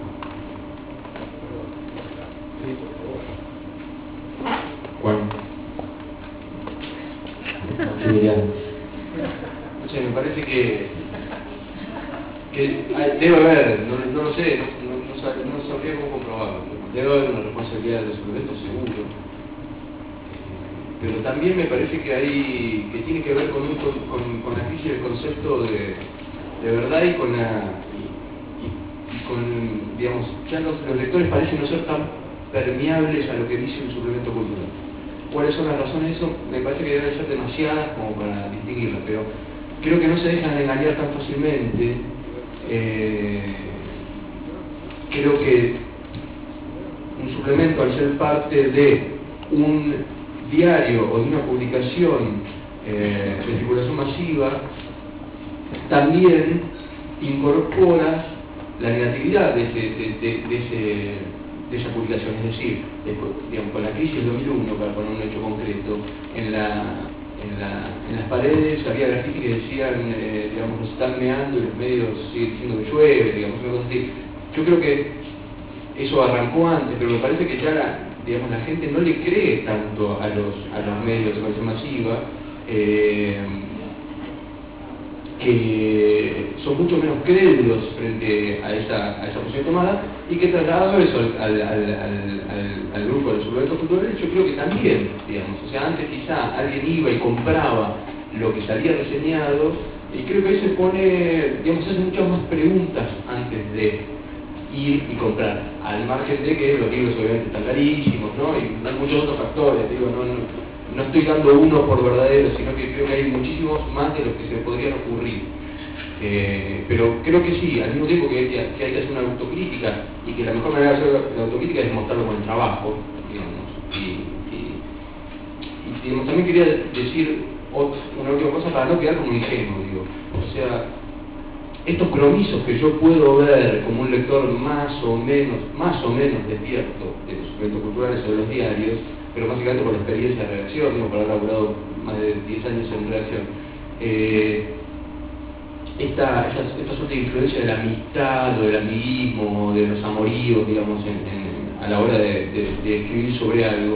Juan. No sé, me parece que, que debe haber, no, no lo sé, no, no, sab, no sabría cómo comprobarlo, debe haber una responsabilidad de los suplementos seguro, pero también me parece que hay, que tiene que ver con, un, con, con la crisis del concepto de, de verdad y con la, y, y, y con, digamos, ya los, los lectores parecen no ser tan permeables a lo que dice un suplemento cultural. ¿Cuáles son las razones de eso? Me parece que deben ser demasiadas como para distinguirlas, pero creo que no se dejan de engañar tan fácilmente. Eh, creo que un suplemento, al ser parte de un diario o de una publicación eh, de circulación masiva, también incorpora la negatividad de, ese, de, de, de, ese, de esa publicación. Es decir, después, digamos, con la crisis del dos mil uno, para poner un hecho concreto, en, la, en, la, en las paredes había grafitis que decían, eh, digamos, nos están meando y los medios siguen diciendo que llueve, digamos, una cosa así. Yo creo que eso arrancó antes, pero me parece que ya la, digamos, la gente no le cree tanto a los, a los medios de comunicación masiva, eh, que son mucho menos crédulos frente a esa, a esa posición tomada, y que trasladado eso al, al, al, al, al grupo de los suplementos culturales, yo creo que también, digamos, o sea, antes quizá alguien iba y compraba lo que salía reseñado, y creo que ahí se pone, digamos, se hacen muchas más preguntas antes de ir y comprar, al margen de que los libros obviamente están carísimos, ¿no? Y hay muchos otros factores, digo, no, no, no estoy dando uno por verdadero, sino que creo que hay muchísimos más de los que se me podrían ocurrir. Eh, pero creo que sí, al mismo tiempo que, que hay que hacer una autocrítica, y que la mejor manera de hacer la autocrítica es mostrarlo con el trabajo, digamos. Y, y, y digamos, también quería decir otra, una última cosa para no quedar como ingenuo, digo. O sea, estos compromisos que yo puedo ver como un lector más o menos, más o menos despierto de los suplementos culturales o de los diarios, pero básicamente por la experiencia de redacción, digo, por haber laburado más de diez años en redacción, eh, esta, esta, esta suerte de influencia de la amistad o del amiguismo, de los amoríos, digamos, en, en, a la hora de, de, de escribir sobre algo.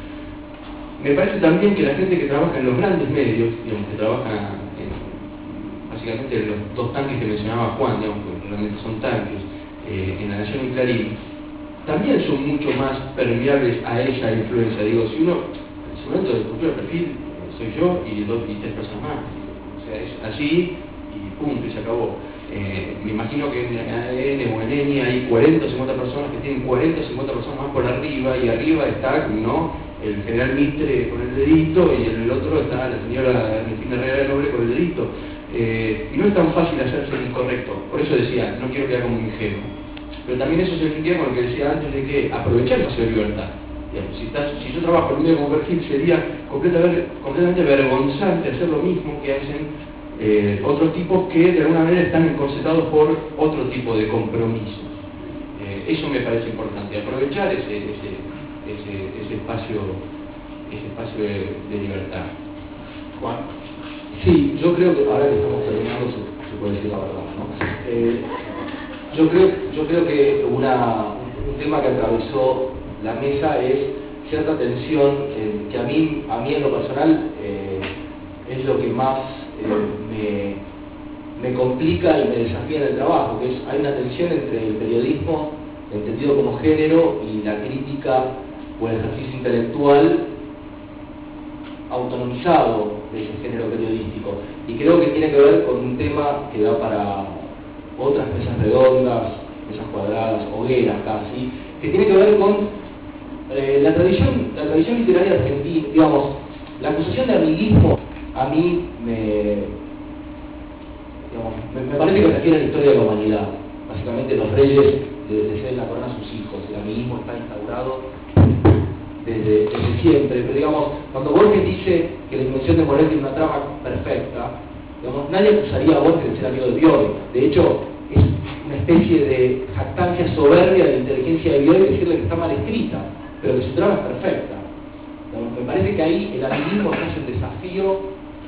Me parece también que la gente que trabaja en los grandes medios, digamos, que trabaja en, básicamente los dos tanques que mencionaba Juan, digamos, que realmente son tanques, eh, en La Nación y Clarín, también son mucho más permeables a esa influencia. Digo, si uno, en su momento de cultura de perfil, soy yo y dos y tres personas más. O sea, es así y punto, y se acabó. Eh, me imagino que en A D N o en Eni hay cuarenta o cincuenta personas que tienen cuarenta o cincuenta personas más por arriba, y arriba está, ¿no?, el general Mitre con el dedito, y en el otro está la señora Ernestina Herrera Noble con el dedito. Eh, y no es tan fácil hacerse el incorrecto. Por eso decía, no quiero quedar como un ingenuo. Pero también eso se linkea con lo que decía antes de que aprovechar el espacio de libertad. Digamos, si, estás, si yo trabajo en un medio como perfil, sería completamente, completamente vergonzante hacer lo mismo que hacen eh, otros tipos que de alguna manera están encorsetados por otro tipo de compromisos. Eh, eso me parece importante, aprovechar ese, ese, ese, ese espacio, ese espacio de, de libertad. Juan. Sí, yo creo que ahora que estamos terminando se, se puede decir la verdad, ¿no? Eh, yo creo, yo creo que una, un tema que atravesó la mesa es cierta tensión eh, que a mí, a mí en lo personal eh, es lo que más eh, me, me complica y me desafía en el trabajo, que es hay una tensión entre el periodismo entendido como género y la crítica o el ejercicio intelectual autonomizado de ese género periodístico, y creo que tiene que ver con un tema que da para otras mesas redondas, mesas cuadradas, hogueras casi, que tiene que ver con eh, la tradición la tradición literaria argentina. Digamos, la acusación de amiguismo a mí me, digamos, me, me parece que refiere a la historia de la humanidad. Básicamente los reyes le, le ceden la corona a sus hijos, el amiguismo está instaurado Desde, desde siempre, pero digamos, cuando Borges dice que la invención de Moretti es una trama perfecta, digamos, nadie acusaría a Borges de ser amigo de Bioy. De hecho, es una especie de jactancia soberbia de la inteligencia de Bioy decirle que está mal escrita, pero que su trama es perfecta. Digamos, me parece que ahí el amiguismo es el desafío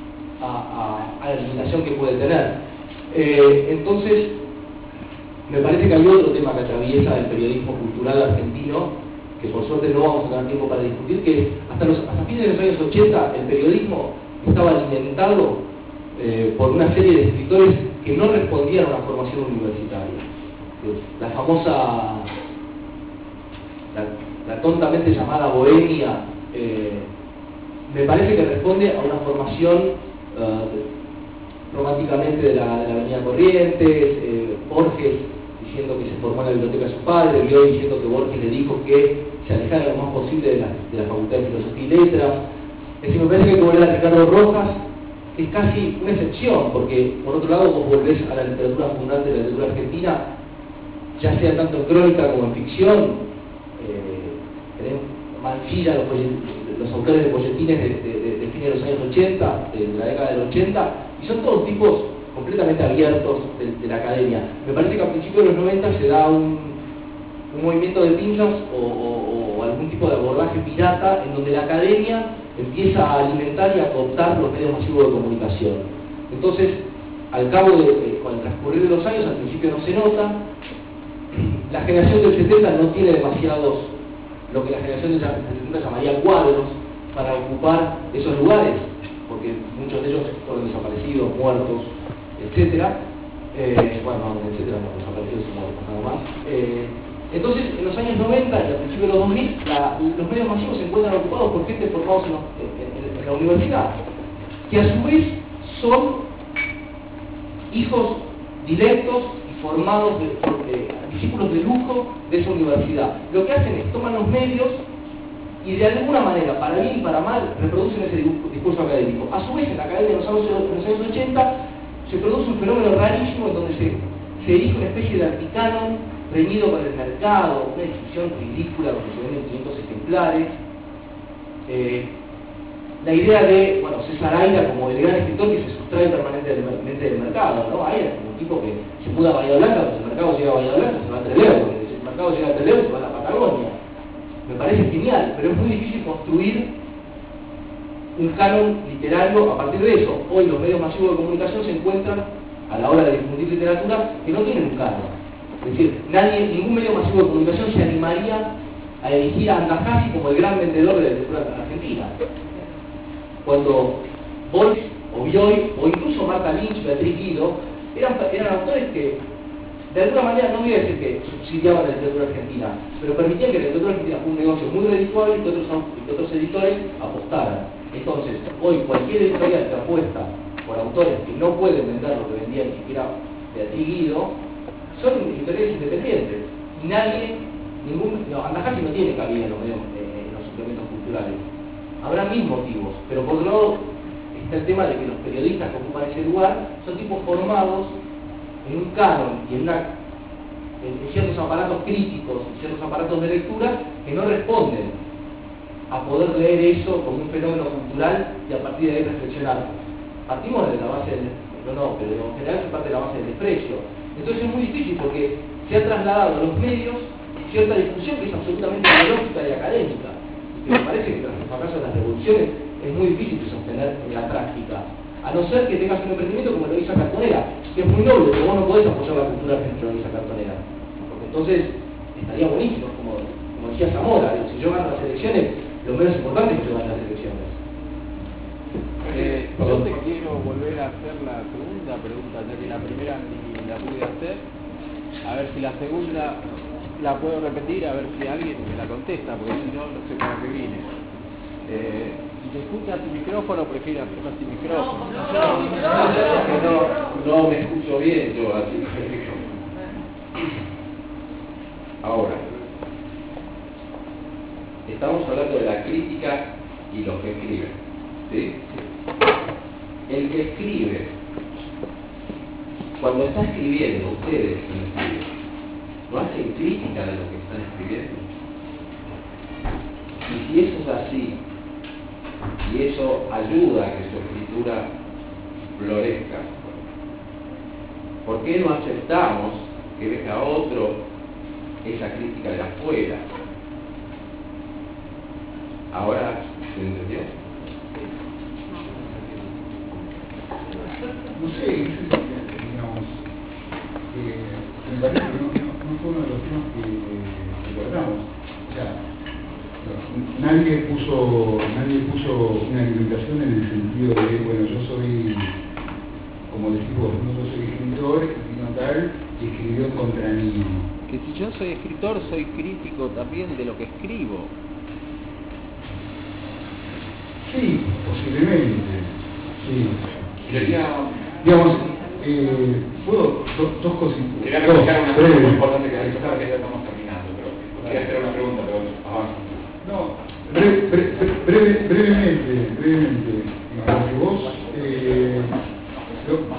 a, a, a la limitación que puede tener. Eh, entonces, me parece que hay otro tema que atraviesa el periodismo cultural argentino, que por suerte no vamos a tener tiempo para discutir, que hasta, los, hasta fines de los años ochenta el periodismo estaba alimentado eh, por una serie de escritores que no respondían a una formación universitaria. La famosa, la, la tontamente llamada bohemia, eh, me parece que responde a una formación uh, románticamente de la, de la Avenida Corrientes, eh, Borges diciendo que se formó en la biblioteca de su padre, Bioy diciendo que Borges le dijo que se alejara lo más posible de la, de la Facultad de Filosofía y Letras. Es decir, me parece que hay que volver a Ricardo Rojas, que es casi una excepción, porque por otro lado vos volvés a la literatura fundante de la literatura argentina, ya sea tanto en crónica como en ficción. eh, Mancilla, los, los autores de folletines de, de, de, de fines de los años ochenta, de, de la década del ochenta, y son todos tipos completamente abiertos de, de la academia. Me parece que a principios de los noventa se da un, un movimiento de pinzas o, o, o algún tipo de abordaje pirata en donde la academia empieza a alimentar y a cooptar los medios masivos de comunicación. Entonces, al cabo de, eh, con el transcurrir de los años, al principio no se nota, la generación del setenta no tiene demasiados, lo que la generación del setenta llamaría cuadros, para ocupar esos lugares, porque muchos de ellos fueron desaparecidos, muertos, etcétera. Eh, bueno, no, etcétera, no, desaparecidos y muertos, nada más. Eh, entonces, en los años noventa y al principio de los dos mil, la, los medios masivos se encuentran ocupados por gente formados en, en, en, en la universidad, que a su vez son hijos directos y formados, de, de, discípulos de lujo de esa universidad. Lo que hacen es toman los medios y de alguna manera, para bien y para mal, reproducen ese discurso académico. A su vez, en la academia en los años, en los años ochenta se produce un fenómeno rarísimo en donde se, se erige una especie de anticanon reñido con el mercado, una edición ridícula donde se venden quinientos ejemplares. Eh, la idea de, bueno, César Aira como el gran escritor que se sustrae permanentemente del mercado, ¿no? Aira como un tipo que se muda a Bahía Blanca, cuando el mercado llega a Bahía Blanca se va a Trelew, porque si el mercado llega a Trelew se va a la Patagonia. Me parece genial, pero es muy difícil construir un canon literario a partir de eso. Hoy los medios masivos de comunicación se encuentran, a la hora de difundir literatura, que no tienen un canon. Es decir, nadie, ningún medio masivo de comunicación se animaría a elegir a Andajasi como el gran vendedor de la literatura argentina. Cuando Boyce o Bioy, o incluso Marta Lynch, Beatriz Guido, eran, eran autores que, de alguna manera, no voy a decir que subsidiaban la literatura argentina, pero permitían que la literatura argentina fuera un negocio muy redituable y que otros, que otros editores apostaran. Entonces, hoy cualquier editorial que apuesta por autores que no pueden vender lo que vendía ni siquiera Beatriz Guido, son editoriales independientes. Y nadie, ningún, no, Andajasi no tiene cabida en los, medios, eh, en los suplementos culturales. Habrá mil motivos, pero por otro lado está el tema de que los periodistas que ocupan ese lugar son tipos formados en un canon y en, una, en ciertos aparatos críticos y ciertos aparatos de lectura que no responden a poder leer eso como un fenómeno cultural y a partir de ahí reflexionar. Partimos de la base del, no, no, pero en general se parte de la base del desprecio. Entonces es muy difícil porque se ha trasladado a los medios cierta discusión que es absolutamente ideológica y académica. Y me parece que tras el fracaso de las revoluciones es muy difícil de sostener en la práctica. A no ser que tengas un emprendimiento como lo hizo Cartonera, que es muy noble, pero vos no podés apoyar la cultura argentina de esa Cartonera. Porque entonces estaría buenísimo, como, como decía Zamora, digo, si yo gano las elecciones, lo menos importante es que yo gane las elecciones. Eh, yo te quiero volver a hacer la segunda pregunta, ya que la primera ni la pude hacer. A ver si la segunda la puedo repetir, a ver si alguien me la contesta, porque si no, no sé para qué vine. Eh, si se escucha sin micrófono, prefiero hacerlo sin micrófono. No, no, no, no me escucho bien yo, así que... Ahora, estamos hablando de la crítica y los que escriben, ¿sí? El que escribe, cuando está escribiendo, ustedes que escriben, ¿no hacen crítica de lo que están escribiendo? Y si eso es así, y eso ayuda a que su escritura florezca, ¿por qué no aceptamos que venga otro esa crítica de afuera? Ahora, ¿se entendió? No sé, digamos, eh, me parece que no, no, no fue uno de los temas que, que tratamos. O sea, nadie puso, nadie puso una limitación en el sentido de, bueno, yo soy, como decís vos, no yo soy escritor, sino tal, y escribió contra mí. Que si yo soy escritor, soy crítico también de lo que escribo. Sí, posiblemente, sí. Quería, digamos, eh, puedo, do, dos cositas. quería Dos, recalcar una cosa breves. muy importante que ha dicho, que ya estamos terminando, pero quería hacer una pregunta, pero avanza. No, bre, bre, breve, brevemente, brevemente, porque vos, eh, lo-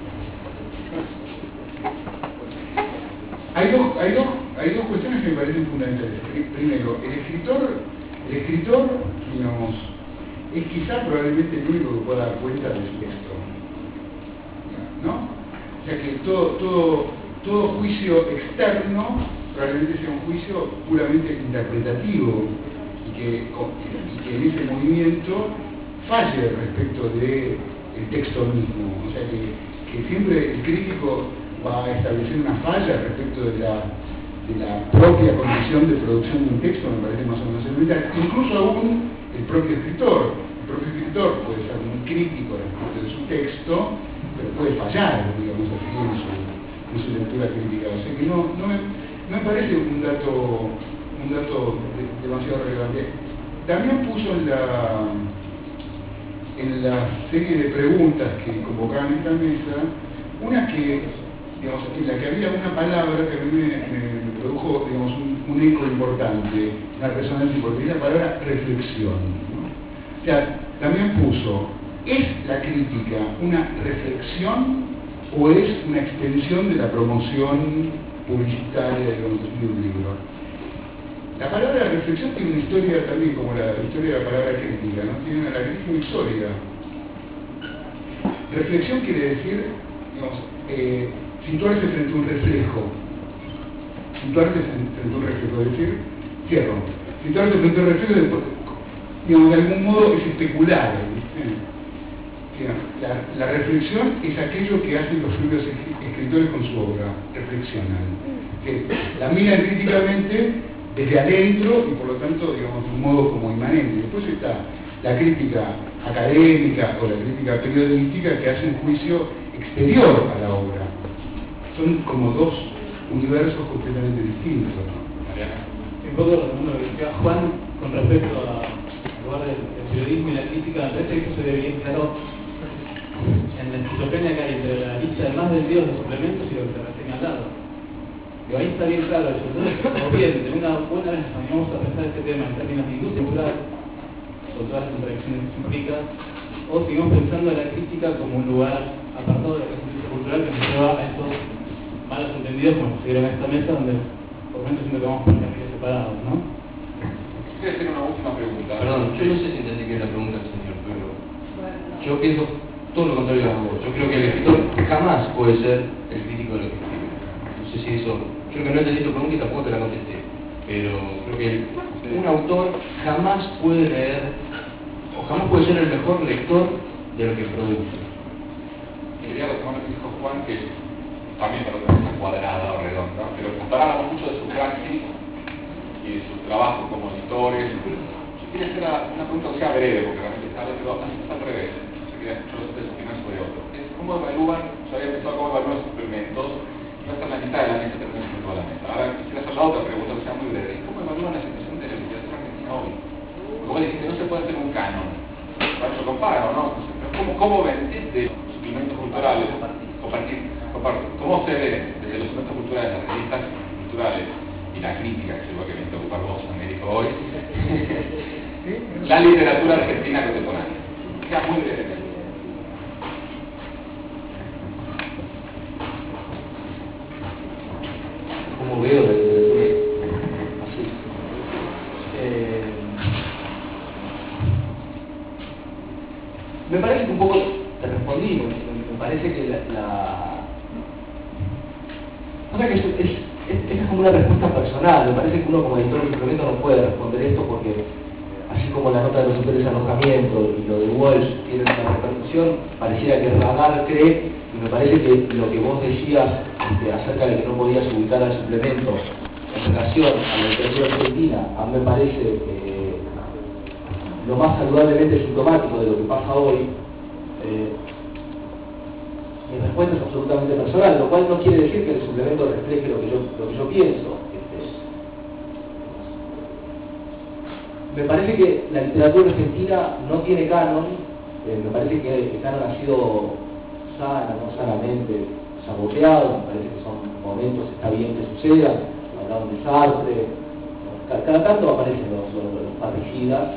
hay, dos, hay, dos, hay dos cuestiones que me parecen fundamentales. Primero, el escritor, el escritor, digamos, es quizá probablemente el único que pueda dar cuenta de su texto, ¿no? O sea que todo, todo, todo juicio externo probablemente sea un juicio puramente interpretativo y que, y que en ese movimiento falle respecto del texto mismo. O sea que, que siempre el crítico va a establecer una falla respecto de la, de la propia condición de producción de un texto, me parece más o menos elemental. Incluso aún el propio escritor. El propio escritor puede ser muy crítico respecto de su texto, pero puede fallar, digamos así, en su, en su lectura crítica. O sea que no, no, me, no me parece un dato, un dato de, demasiado relevante. También puso en la, en la serie de preguntas que convocaban esta mesa, una que digamos, en la que había una palabra que a mí me, me, me produjo, digamos, un, un eco importante, una resonancia importante, la palabra reflexión, ¿no? O sea, también puso, ¿es la crítica una reflexión o es una extensión de la promoción publicitaria, digamos, de un libro? La palabra reflexión tiene una historia también, como la historia de la palabra crítica, ¿no? Tiene una, la crítica una historia. Reflexión quiere decir, digamos, eh, situarse frente a un reflejo. Situarse frente a un reflejo, es decir, cierro. Situarse frente a un reflejo, de, digamos, de algún modo es especular, ¿viste? La, la reflexión es aquello que hacen los propios escritores con su obra, reflexionan. Que la miran críticamente desde adentro y por lo tanto, digamos, de un modo como inmanente. Después está la crítica académica o la crítica periodística que hace un juicio exterior a la obra. Son como dos universos completamente distintos, ¿no? Un poco retomando lo que decía Juan con respecto al lugar del, del periodismo y la crítica, me parece que eso se ve bien claro en la esquizofrenia que hay entre la lista de más vendidos de suplementos y lo que se reseña al lado. Pero ahí está bien claro eso. Entonces, como bien, de una buena vez vamos a pensar este tema en términos de industria cultural, con todas las contradicciones que se implica, o seguimos pensando en la crítica como un lugar apartado de la industria cultural que nos lleva a estos malos entendidos como se dieron en esta mesa, donde por momentos siento que vamos por caminos separados, ¿no? Quisiera hacer una última pregunta. Perdón, yo no sé si entendí bien la pregunta del señor, pero yo pienso todo lo contrario a vos. Yo creo que el escritor jamás puede ser el crítico de lo que escribe. No sé si eso... Creo que no entendí tu pregunta y tampoco te la contesté. Pero creo que el, un autor jamás puede leer, o jamás puede ser el mejor lector de lo que produce. Quería retomar lo que dijo Juan, que también para otra mesa cuadrada o redonda, pero comparábamos mucho de su praxis y de su trabajo como editores. Yo quería hacer una pregunta que sea breve, porque realmente está al revés. Yo quería escuchar de su opinión sobre otro. Es cómo evalúan, yo había pensado cómo evalúan suplementos, no está en la mitad de la mesa, termina en toda la mesa. Ahora quisiera hacer la otra pregunta que sea muy breve. ¿Cómo evalúan la situación de la literatura argentina hoy? Como vos dijiste, no se puede hacer un canon. Para eso comparo, ¿no? Pero ¿cómo, cómo ven desde los suplementos culturales? Compartir, compartir. ¿Cómo se ve desde los suplementos culturales, las revistas culturales y la crítica, que es lo que me toca ocupar vos, Américo, hoy? La literatura argentina contemporánea. Queda muy breve. Como veo la literatura así. Eh, me parece que un poco te respondí, me, me parece que la... la o sea que es, es, es, es como una respuesta personal, me parece que uno como editor de suplemento no puede responder esto porque así como la nota de los autores de alojamiento y lo de Walsh tiene una repercusión, pareciera que Radar cree, y me parece que lo que vos decías este, acerca de que no podías ubicar al suplemento en relación a la literatura argentina, a mí me parece eh, lo más saludablemente sintomático de lo que pasa hoy. Eh, mi respuesta es absolutamente personal, lo cual no quiere decir que el suplemento refleje lo que yo, lo que yo pienso. Me parece que la literatura argentina no tiene canon, eh, me parece que el canon ha sido sana, no sanamente saboteado, me parece que son momentos, está bien que sucedan, hablaron de Sartre, cada, cada tanto aparecen los, los, los parricidas,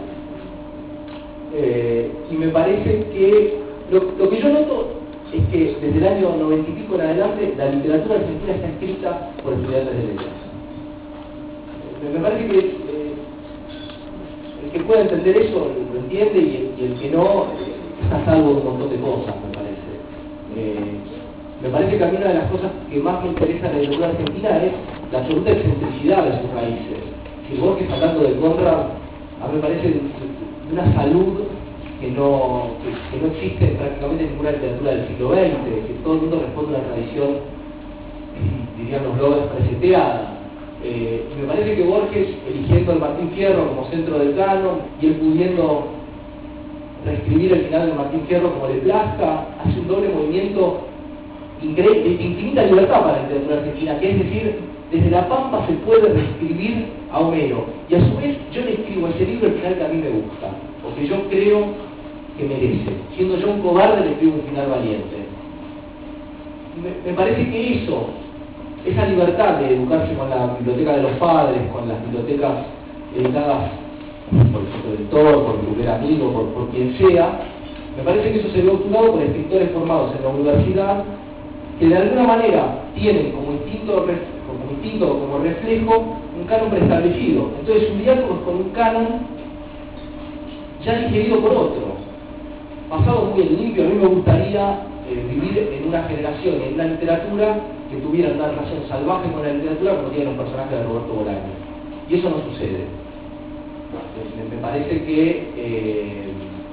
eh, y me parece que lo, lo que yo noto es que desde el año noventa y pico en adelante la literatura argentina está escrita por estudiantes de letras. Me, me parece que eh, el que pueda entender eso lo entiende y el, y el que no está a salvo de un montón de cosas, me parece. Eh, me parece que a mí una de las cosas que más me interesa en la literatura argentina es la absoluta excentricidad de sus raíces. Si Borges hablando de Conrad, a mí me parece una salud que no, que, que no existe prácticamente en ninguna literatura del siglo veinte, que todo el mundo responde a una tradición, dirían los bloggers, preseteada. Eh, me parece que Borges, eligiendo al Martín Fierro como centro del canon y él pudiendo reescribir el final del Martín Fierro como le plazca, hace un doble movimiento increíble, de infinita libertad para la literatura argentina, que es decir, desde La Pampa se puede reescribir a Homero, y a su vez yo le escribo ese libro el final que a mí me gusta, o que yo creo que merece. Siendo yo un cobarde, le escribo un final valiente. me, me parece que eso, esa libertad de educarse con la biblioteca de los padres, con las bibliotecas editadas por el protector, por el primer amigo, por, por quien sea, me parece que eso se ve obturado por escritores formados en la universidad que de alguna manera tienen como instinto, como instinto, como reflejo, un canon preestablecido. Entonces su diálogo es con un canon ya digerido por otro, pasado muy en limpio. A mí me gustaría eh, vivir en una generación, en una literatura que tuviera una relación salvaje con la literatura como tienen los personajes de Roberto Bolaño. Y eso no sucede. Me, me parece que eh,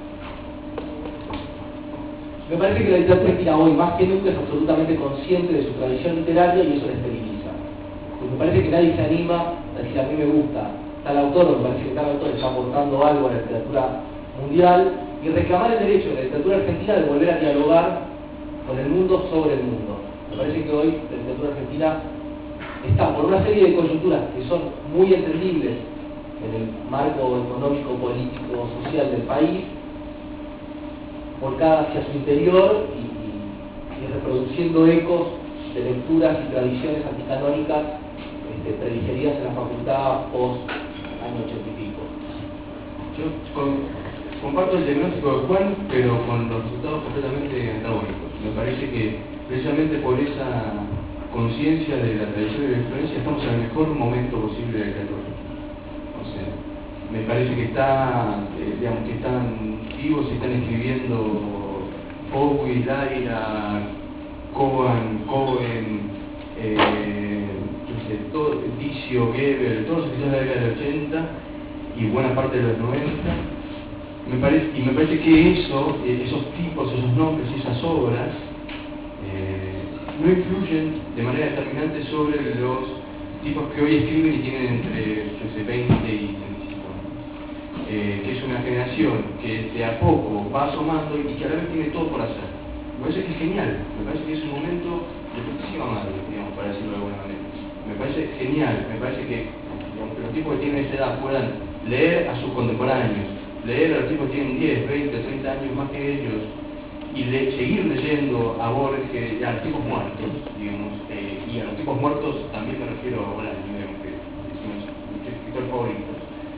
me parece que la literatura argentina hoy más que nunca es absolutamente consciente de su tradición literaria y eso la esteriliza. Pues me parece que nadie se anima a decir a mí me gusta tal autor, o me parece que tal autor está aportando algo a la literatura mundial, y reclamar el derecho de la literatura argentina de volver a dialogar con el mundo sobre el mundo. Me parece que hoy la literatura argentina está por una serie de coyunturas que son muy entendibles en el marco económico, político, social del país, volcada hacia su interior y, y, y reproduciendo ecos de lecturas y tradiciones anticanónicas este, predigeridas en la facultad post año ochenta y pico. Yo con, comparto el diagnóstico de Juan, pero con los resultados completamente antagónicos. Me parece que precisamente por esa conciencia de la tradición y de la influencia estamos en el mejor momento posible de la literatura. O sea, me parece que está, eh, digamos, que están vivos y están escribiendo Foucault, Laira, Cohen, Cohen, eh, todo, Dicio, Goebbels, todos los escritores de la década del ochenta y buena parte de los noventa. Me parece, y me parece que eso, eh, esos tipos, esos nombres y esas obras eh, no influyen de manera determinante sobre los tipos que hoy escriben y tienen entre yo sé, veinte y treinta y cinco años. Eh, que es una generación que de a poco va asomando y que a la vez tiene todo por hacer. Me parece que es genial, me parece que es un momento de putísima madre, digamos, para decirlo de alguna manera. Me parece genial, me parece que, digamos, que los tipos que tienen esa edad puedan leer a sus contemporáneos, leer a los tipos que tienen diez, veinte, treinta años más que ellos y le, seguir leyendo a Borges, a los tipos muertos, digamos, eh, y a los tipos muertos también me refiero a Bolaño, digamos, que es uno de mis escritores favoritos.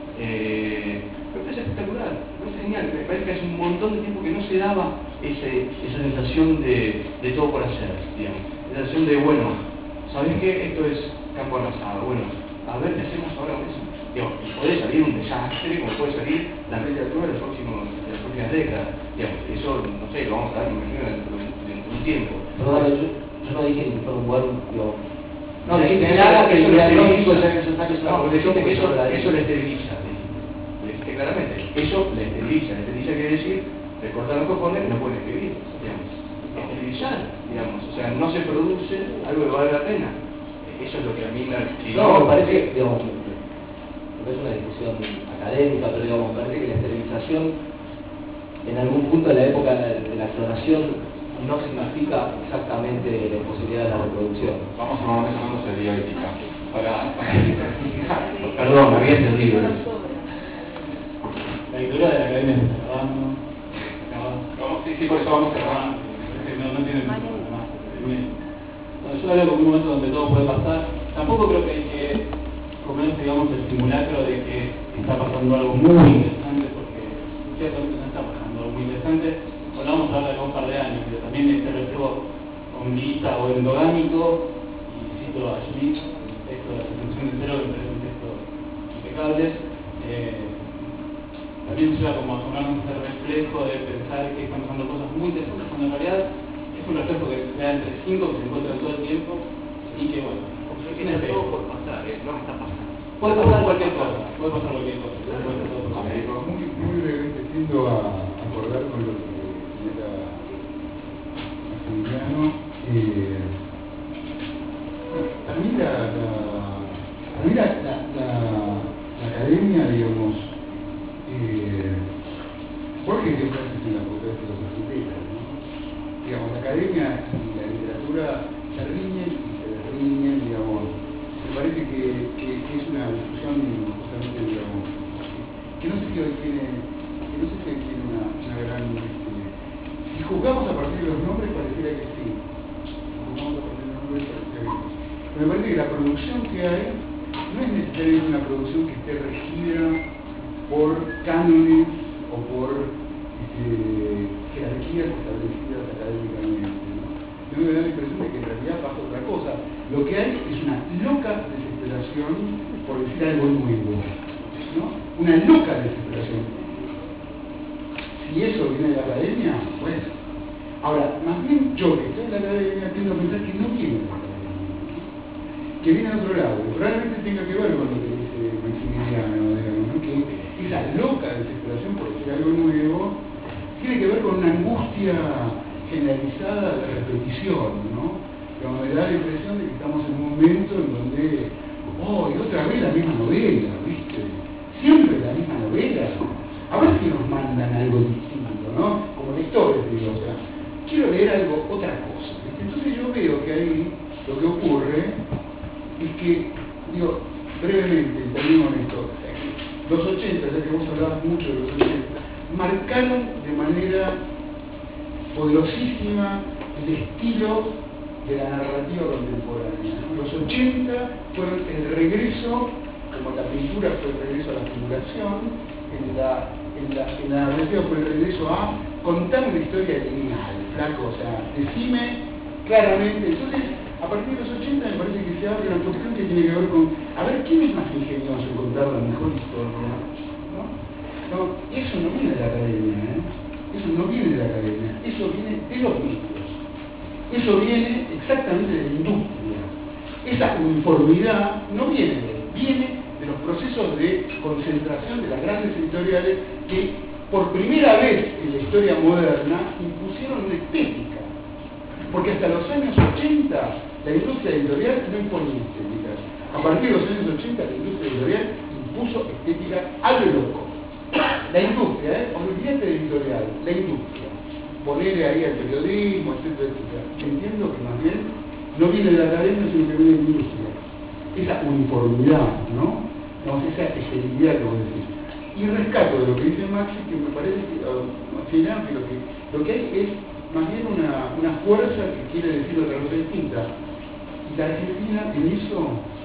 Eh, me parece espectacular, me parece genial, me parece que hace un montón de tiempo que no se daba ese, esa sensación de, de todo por hacer, digamos, la sensación de, bueno, ¿sabés qué? Esto es campo arrasado, bueno, a ver qué hacemos ahora con eso. Digamos, puede salir un desastre, como puede salir la literatura de, los próximos, de las próximas décadas. Digamos, eso, no sé, lo vamos a dar, me imagino, dentro, dentro de un tiempo. Perdón, yo, yo no dije que fuera un buen, digo, no, que dijiste nada que eso el lo diagnóstico esteriliza. sea necesario. No, vos dijiste que eso, eso lo esteriliza. Lo dijiste claramente. Eso le esteriliza. Le esteriliza quiere decir, le cortan los cojones, no pueden escribir, digamos. Esterilizar, digamos. O sea, no se produce algo que vale la pena. Eso es lo que a mí me... Si no, me parece, digamos, no es una discusión académica, pero digamos, me parece que la esterilización en algún punto de la época de la clonación no significa exactamente la imposibilidad de la reproducción. Vamos a una mesa no sería ética. Para, para Perdón, me había entendido. La lectura de la academia se está acabando. Vamos, sí, sí, por eso vamos a cerrar. No, no tiene más. Yo hablo como un momento donde todo puede pasar. Tampoco creo que hay que comer, digamos, el simulacro de que está pasando algo muy interesante, porque ciertamente no está pasando algo muy interesante. Hablamos ahora de un par de años, pero también este reflejo ombliguista o endogámico, y cito a Schmitt, el texto de la suspensión de cero, que me parece un texto impecable. Eh, también lleva como a tomarnos ese reflejo de pensar que están pasando cosas muy interesantes, cuando en realidad es un reflejo que se da entre cinco, que se encuentra todo el tiempo, y que bueno, tiene todo por pasar, ¿eh? No está pasando. puede pasar cualquier cosa, puede pasar cualquier cosa. Puede pasar todo por pasar. Muy, muy brevemente tiendo a acordar con lo que señala Maximiliano. Eh, a mí la, la, a mí la, la, la, la academia, digamos, eh, Borges dio clases en la facultad de filosofía, ¿no? Digamos, la academia y la literatura se riñen y se desriñen, digamos. Me parece que, que, que es una discusión justamente, digamos, que no sé si hoy tiene, que no sé si hoy tiene una, una gran... Este, si juzgamos a partir de los nombres, pareciera que sí. Si juzgamos me parece que la producción que hay no es necesariamente una producción que esté regida por cánones o por este, jerarquías establecidas académicamente, ¿no? Yo me da la impresión de que en realidad pasa otra cosa. Lo que hay es una loca desesperación por decir algo nuevo, ¿no? Una loca desesperación. Si eso viene de la academia, bueno. Ahora, más bien yo que estoy en la academia tiendo a pensar que no viene de la academia, que viene de otro lado. Probablemente tenga que ver con lo que dice Maximiliano, digamos, ¿no? Que esa loca desesperación por decir algo nuevo tiene que ver con una angustia generalizada de repetición, ¿no? Como me da la impresión de que estamos en un momento en donde, oh, y otra vez la misma novela, ¿viste? Siempre la misma novela. A ver si nos mandan algo distinto, ¿no? Como lectores, digo, o sea, quiero leer algo, otra cosa, ¿viste? Entonces yo veo que ahí lo que ocurre es que, digo, brevemente, termino con esto, los ochenta, ya que vos hablabas mucho de los ochenta, marcaron de manera poderosísima el estilo de la narrativa contemporánea, ¿no? Los ochenta fueron el regreso, como la pintura fue el regreso a la figuración, en la, en la, en la narrativa fue el regreso a contar una historia lineal, flaco, o sea, decime claramente. Entonces, a partir de los ochenta me parece que se abre una cuestión que tiene que ver con, a ver, ¿quién es más ingenioso en contar la mejor historia? ¿No? No, eso no viene de la academia, ¿eh? Eso no viene de la academia, eso viene de los medios. Eso viene exactamente de la industria. Esa uniformidad no viene de él, viene de los procesos de concentración de las grandes editoriales que por primera vez en la historia moderna impusieron una estética. Porque hasta los años ochenta la industria editorial no imponía estéticas. A partir de los años ochenta la industria editorial impuso estética a lo loco. La industria, ¿eh? Olvídate de editorial, la industria. Ponerle ahí al periodismo, etcétera, etcétera. Entiendo que más bien no viene de la academia, sino que viene de la industria. Esa uniformidad, ¿no? No, esa esterilidad que vos decís. Y rescato de lo que dice Maxi, que me parece que, uh, Maximiliano, que lo que, lo que hay es más bien una, una fuerza que quiere decir otra cosa distinta. Y la Argentina en eso,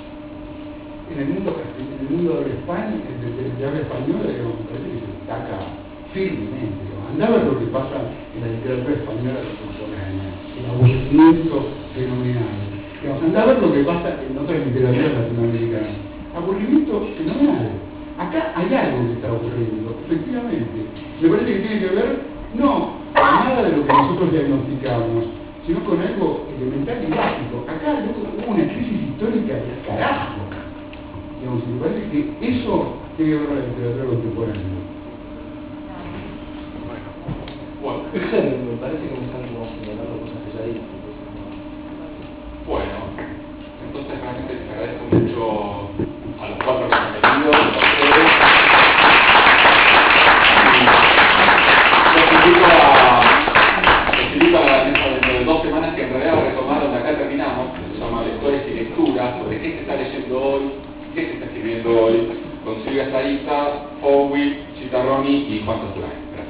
en el mundo, en el mundo de España, de, de, de habla española, digamos, me parece que se destaca firmemente. Andá a ver lo que pasa en la literatura española contemporánea, el aburrimiento fenomenal. Digamos, andá a ver lo que pasa en otras literaturas latinoamericanas. Aburrimiento fenomenal. Acá hay algo que está ocurriendo, efectivamente. Me parece que tiene que ver, no con nada de lo que nosotros diagnosticamos, sino con algo elemental y básico. Acá hubo una crisis histórica del carajo. Digamos, me parece que eso tiene que ver con la literatura contemporánea. Bueno, me parece que me están como señalando cosas que ya dije. bueno, entonces realmente les agradezco mucho a los cuatro que han venido, a ustedes. Y los invito a, los invito a la mesa dentro de dos semanas que en realidad retomaron, acá terminamos, que se llama Lectores y Lecturas, sobre qué se está leyendo hoy, qué se está escribiendo hoy, con Silvia Sarita, Owi, Chita Roni y Juan Sasturán. Gracias.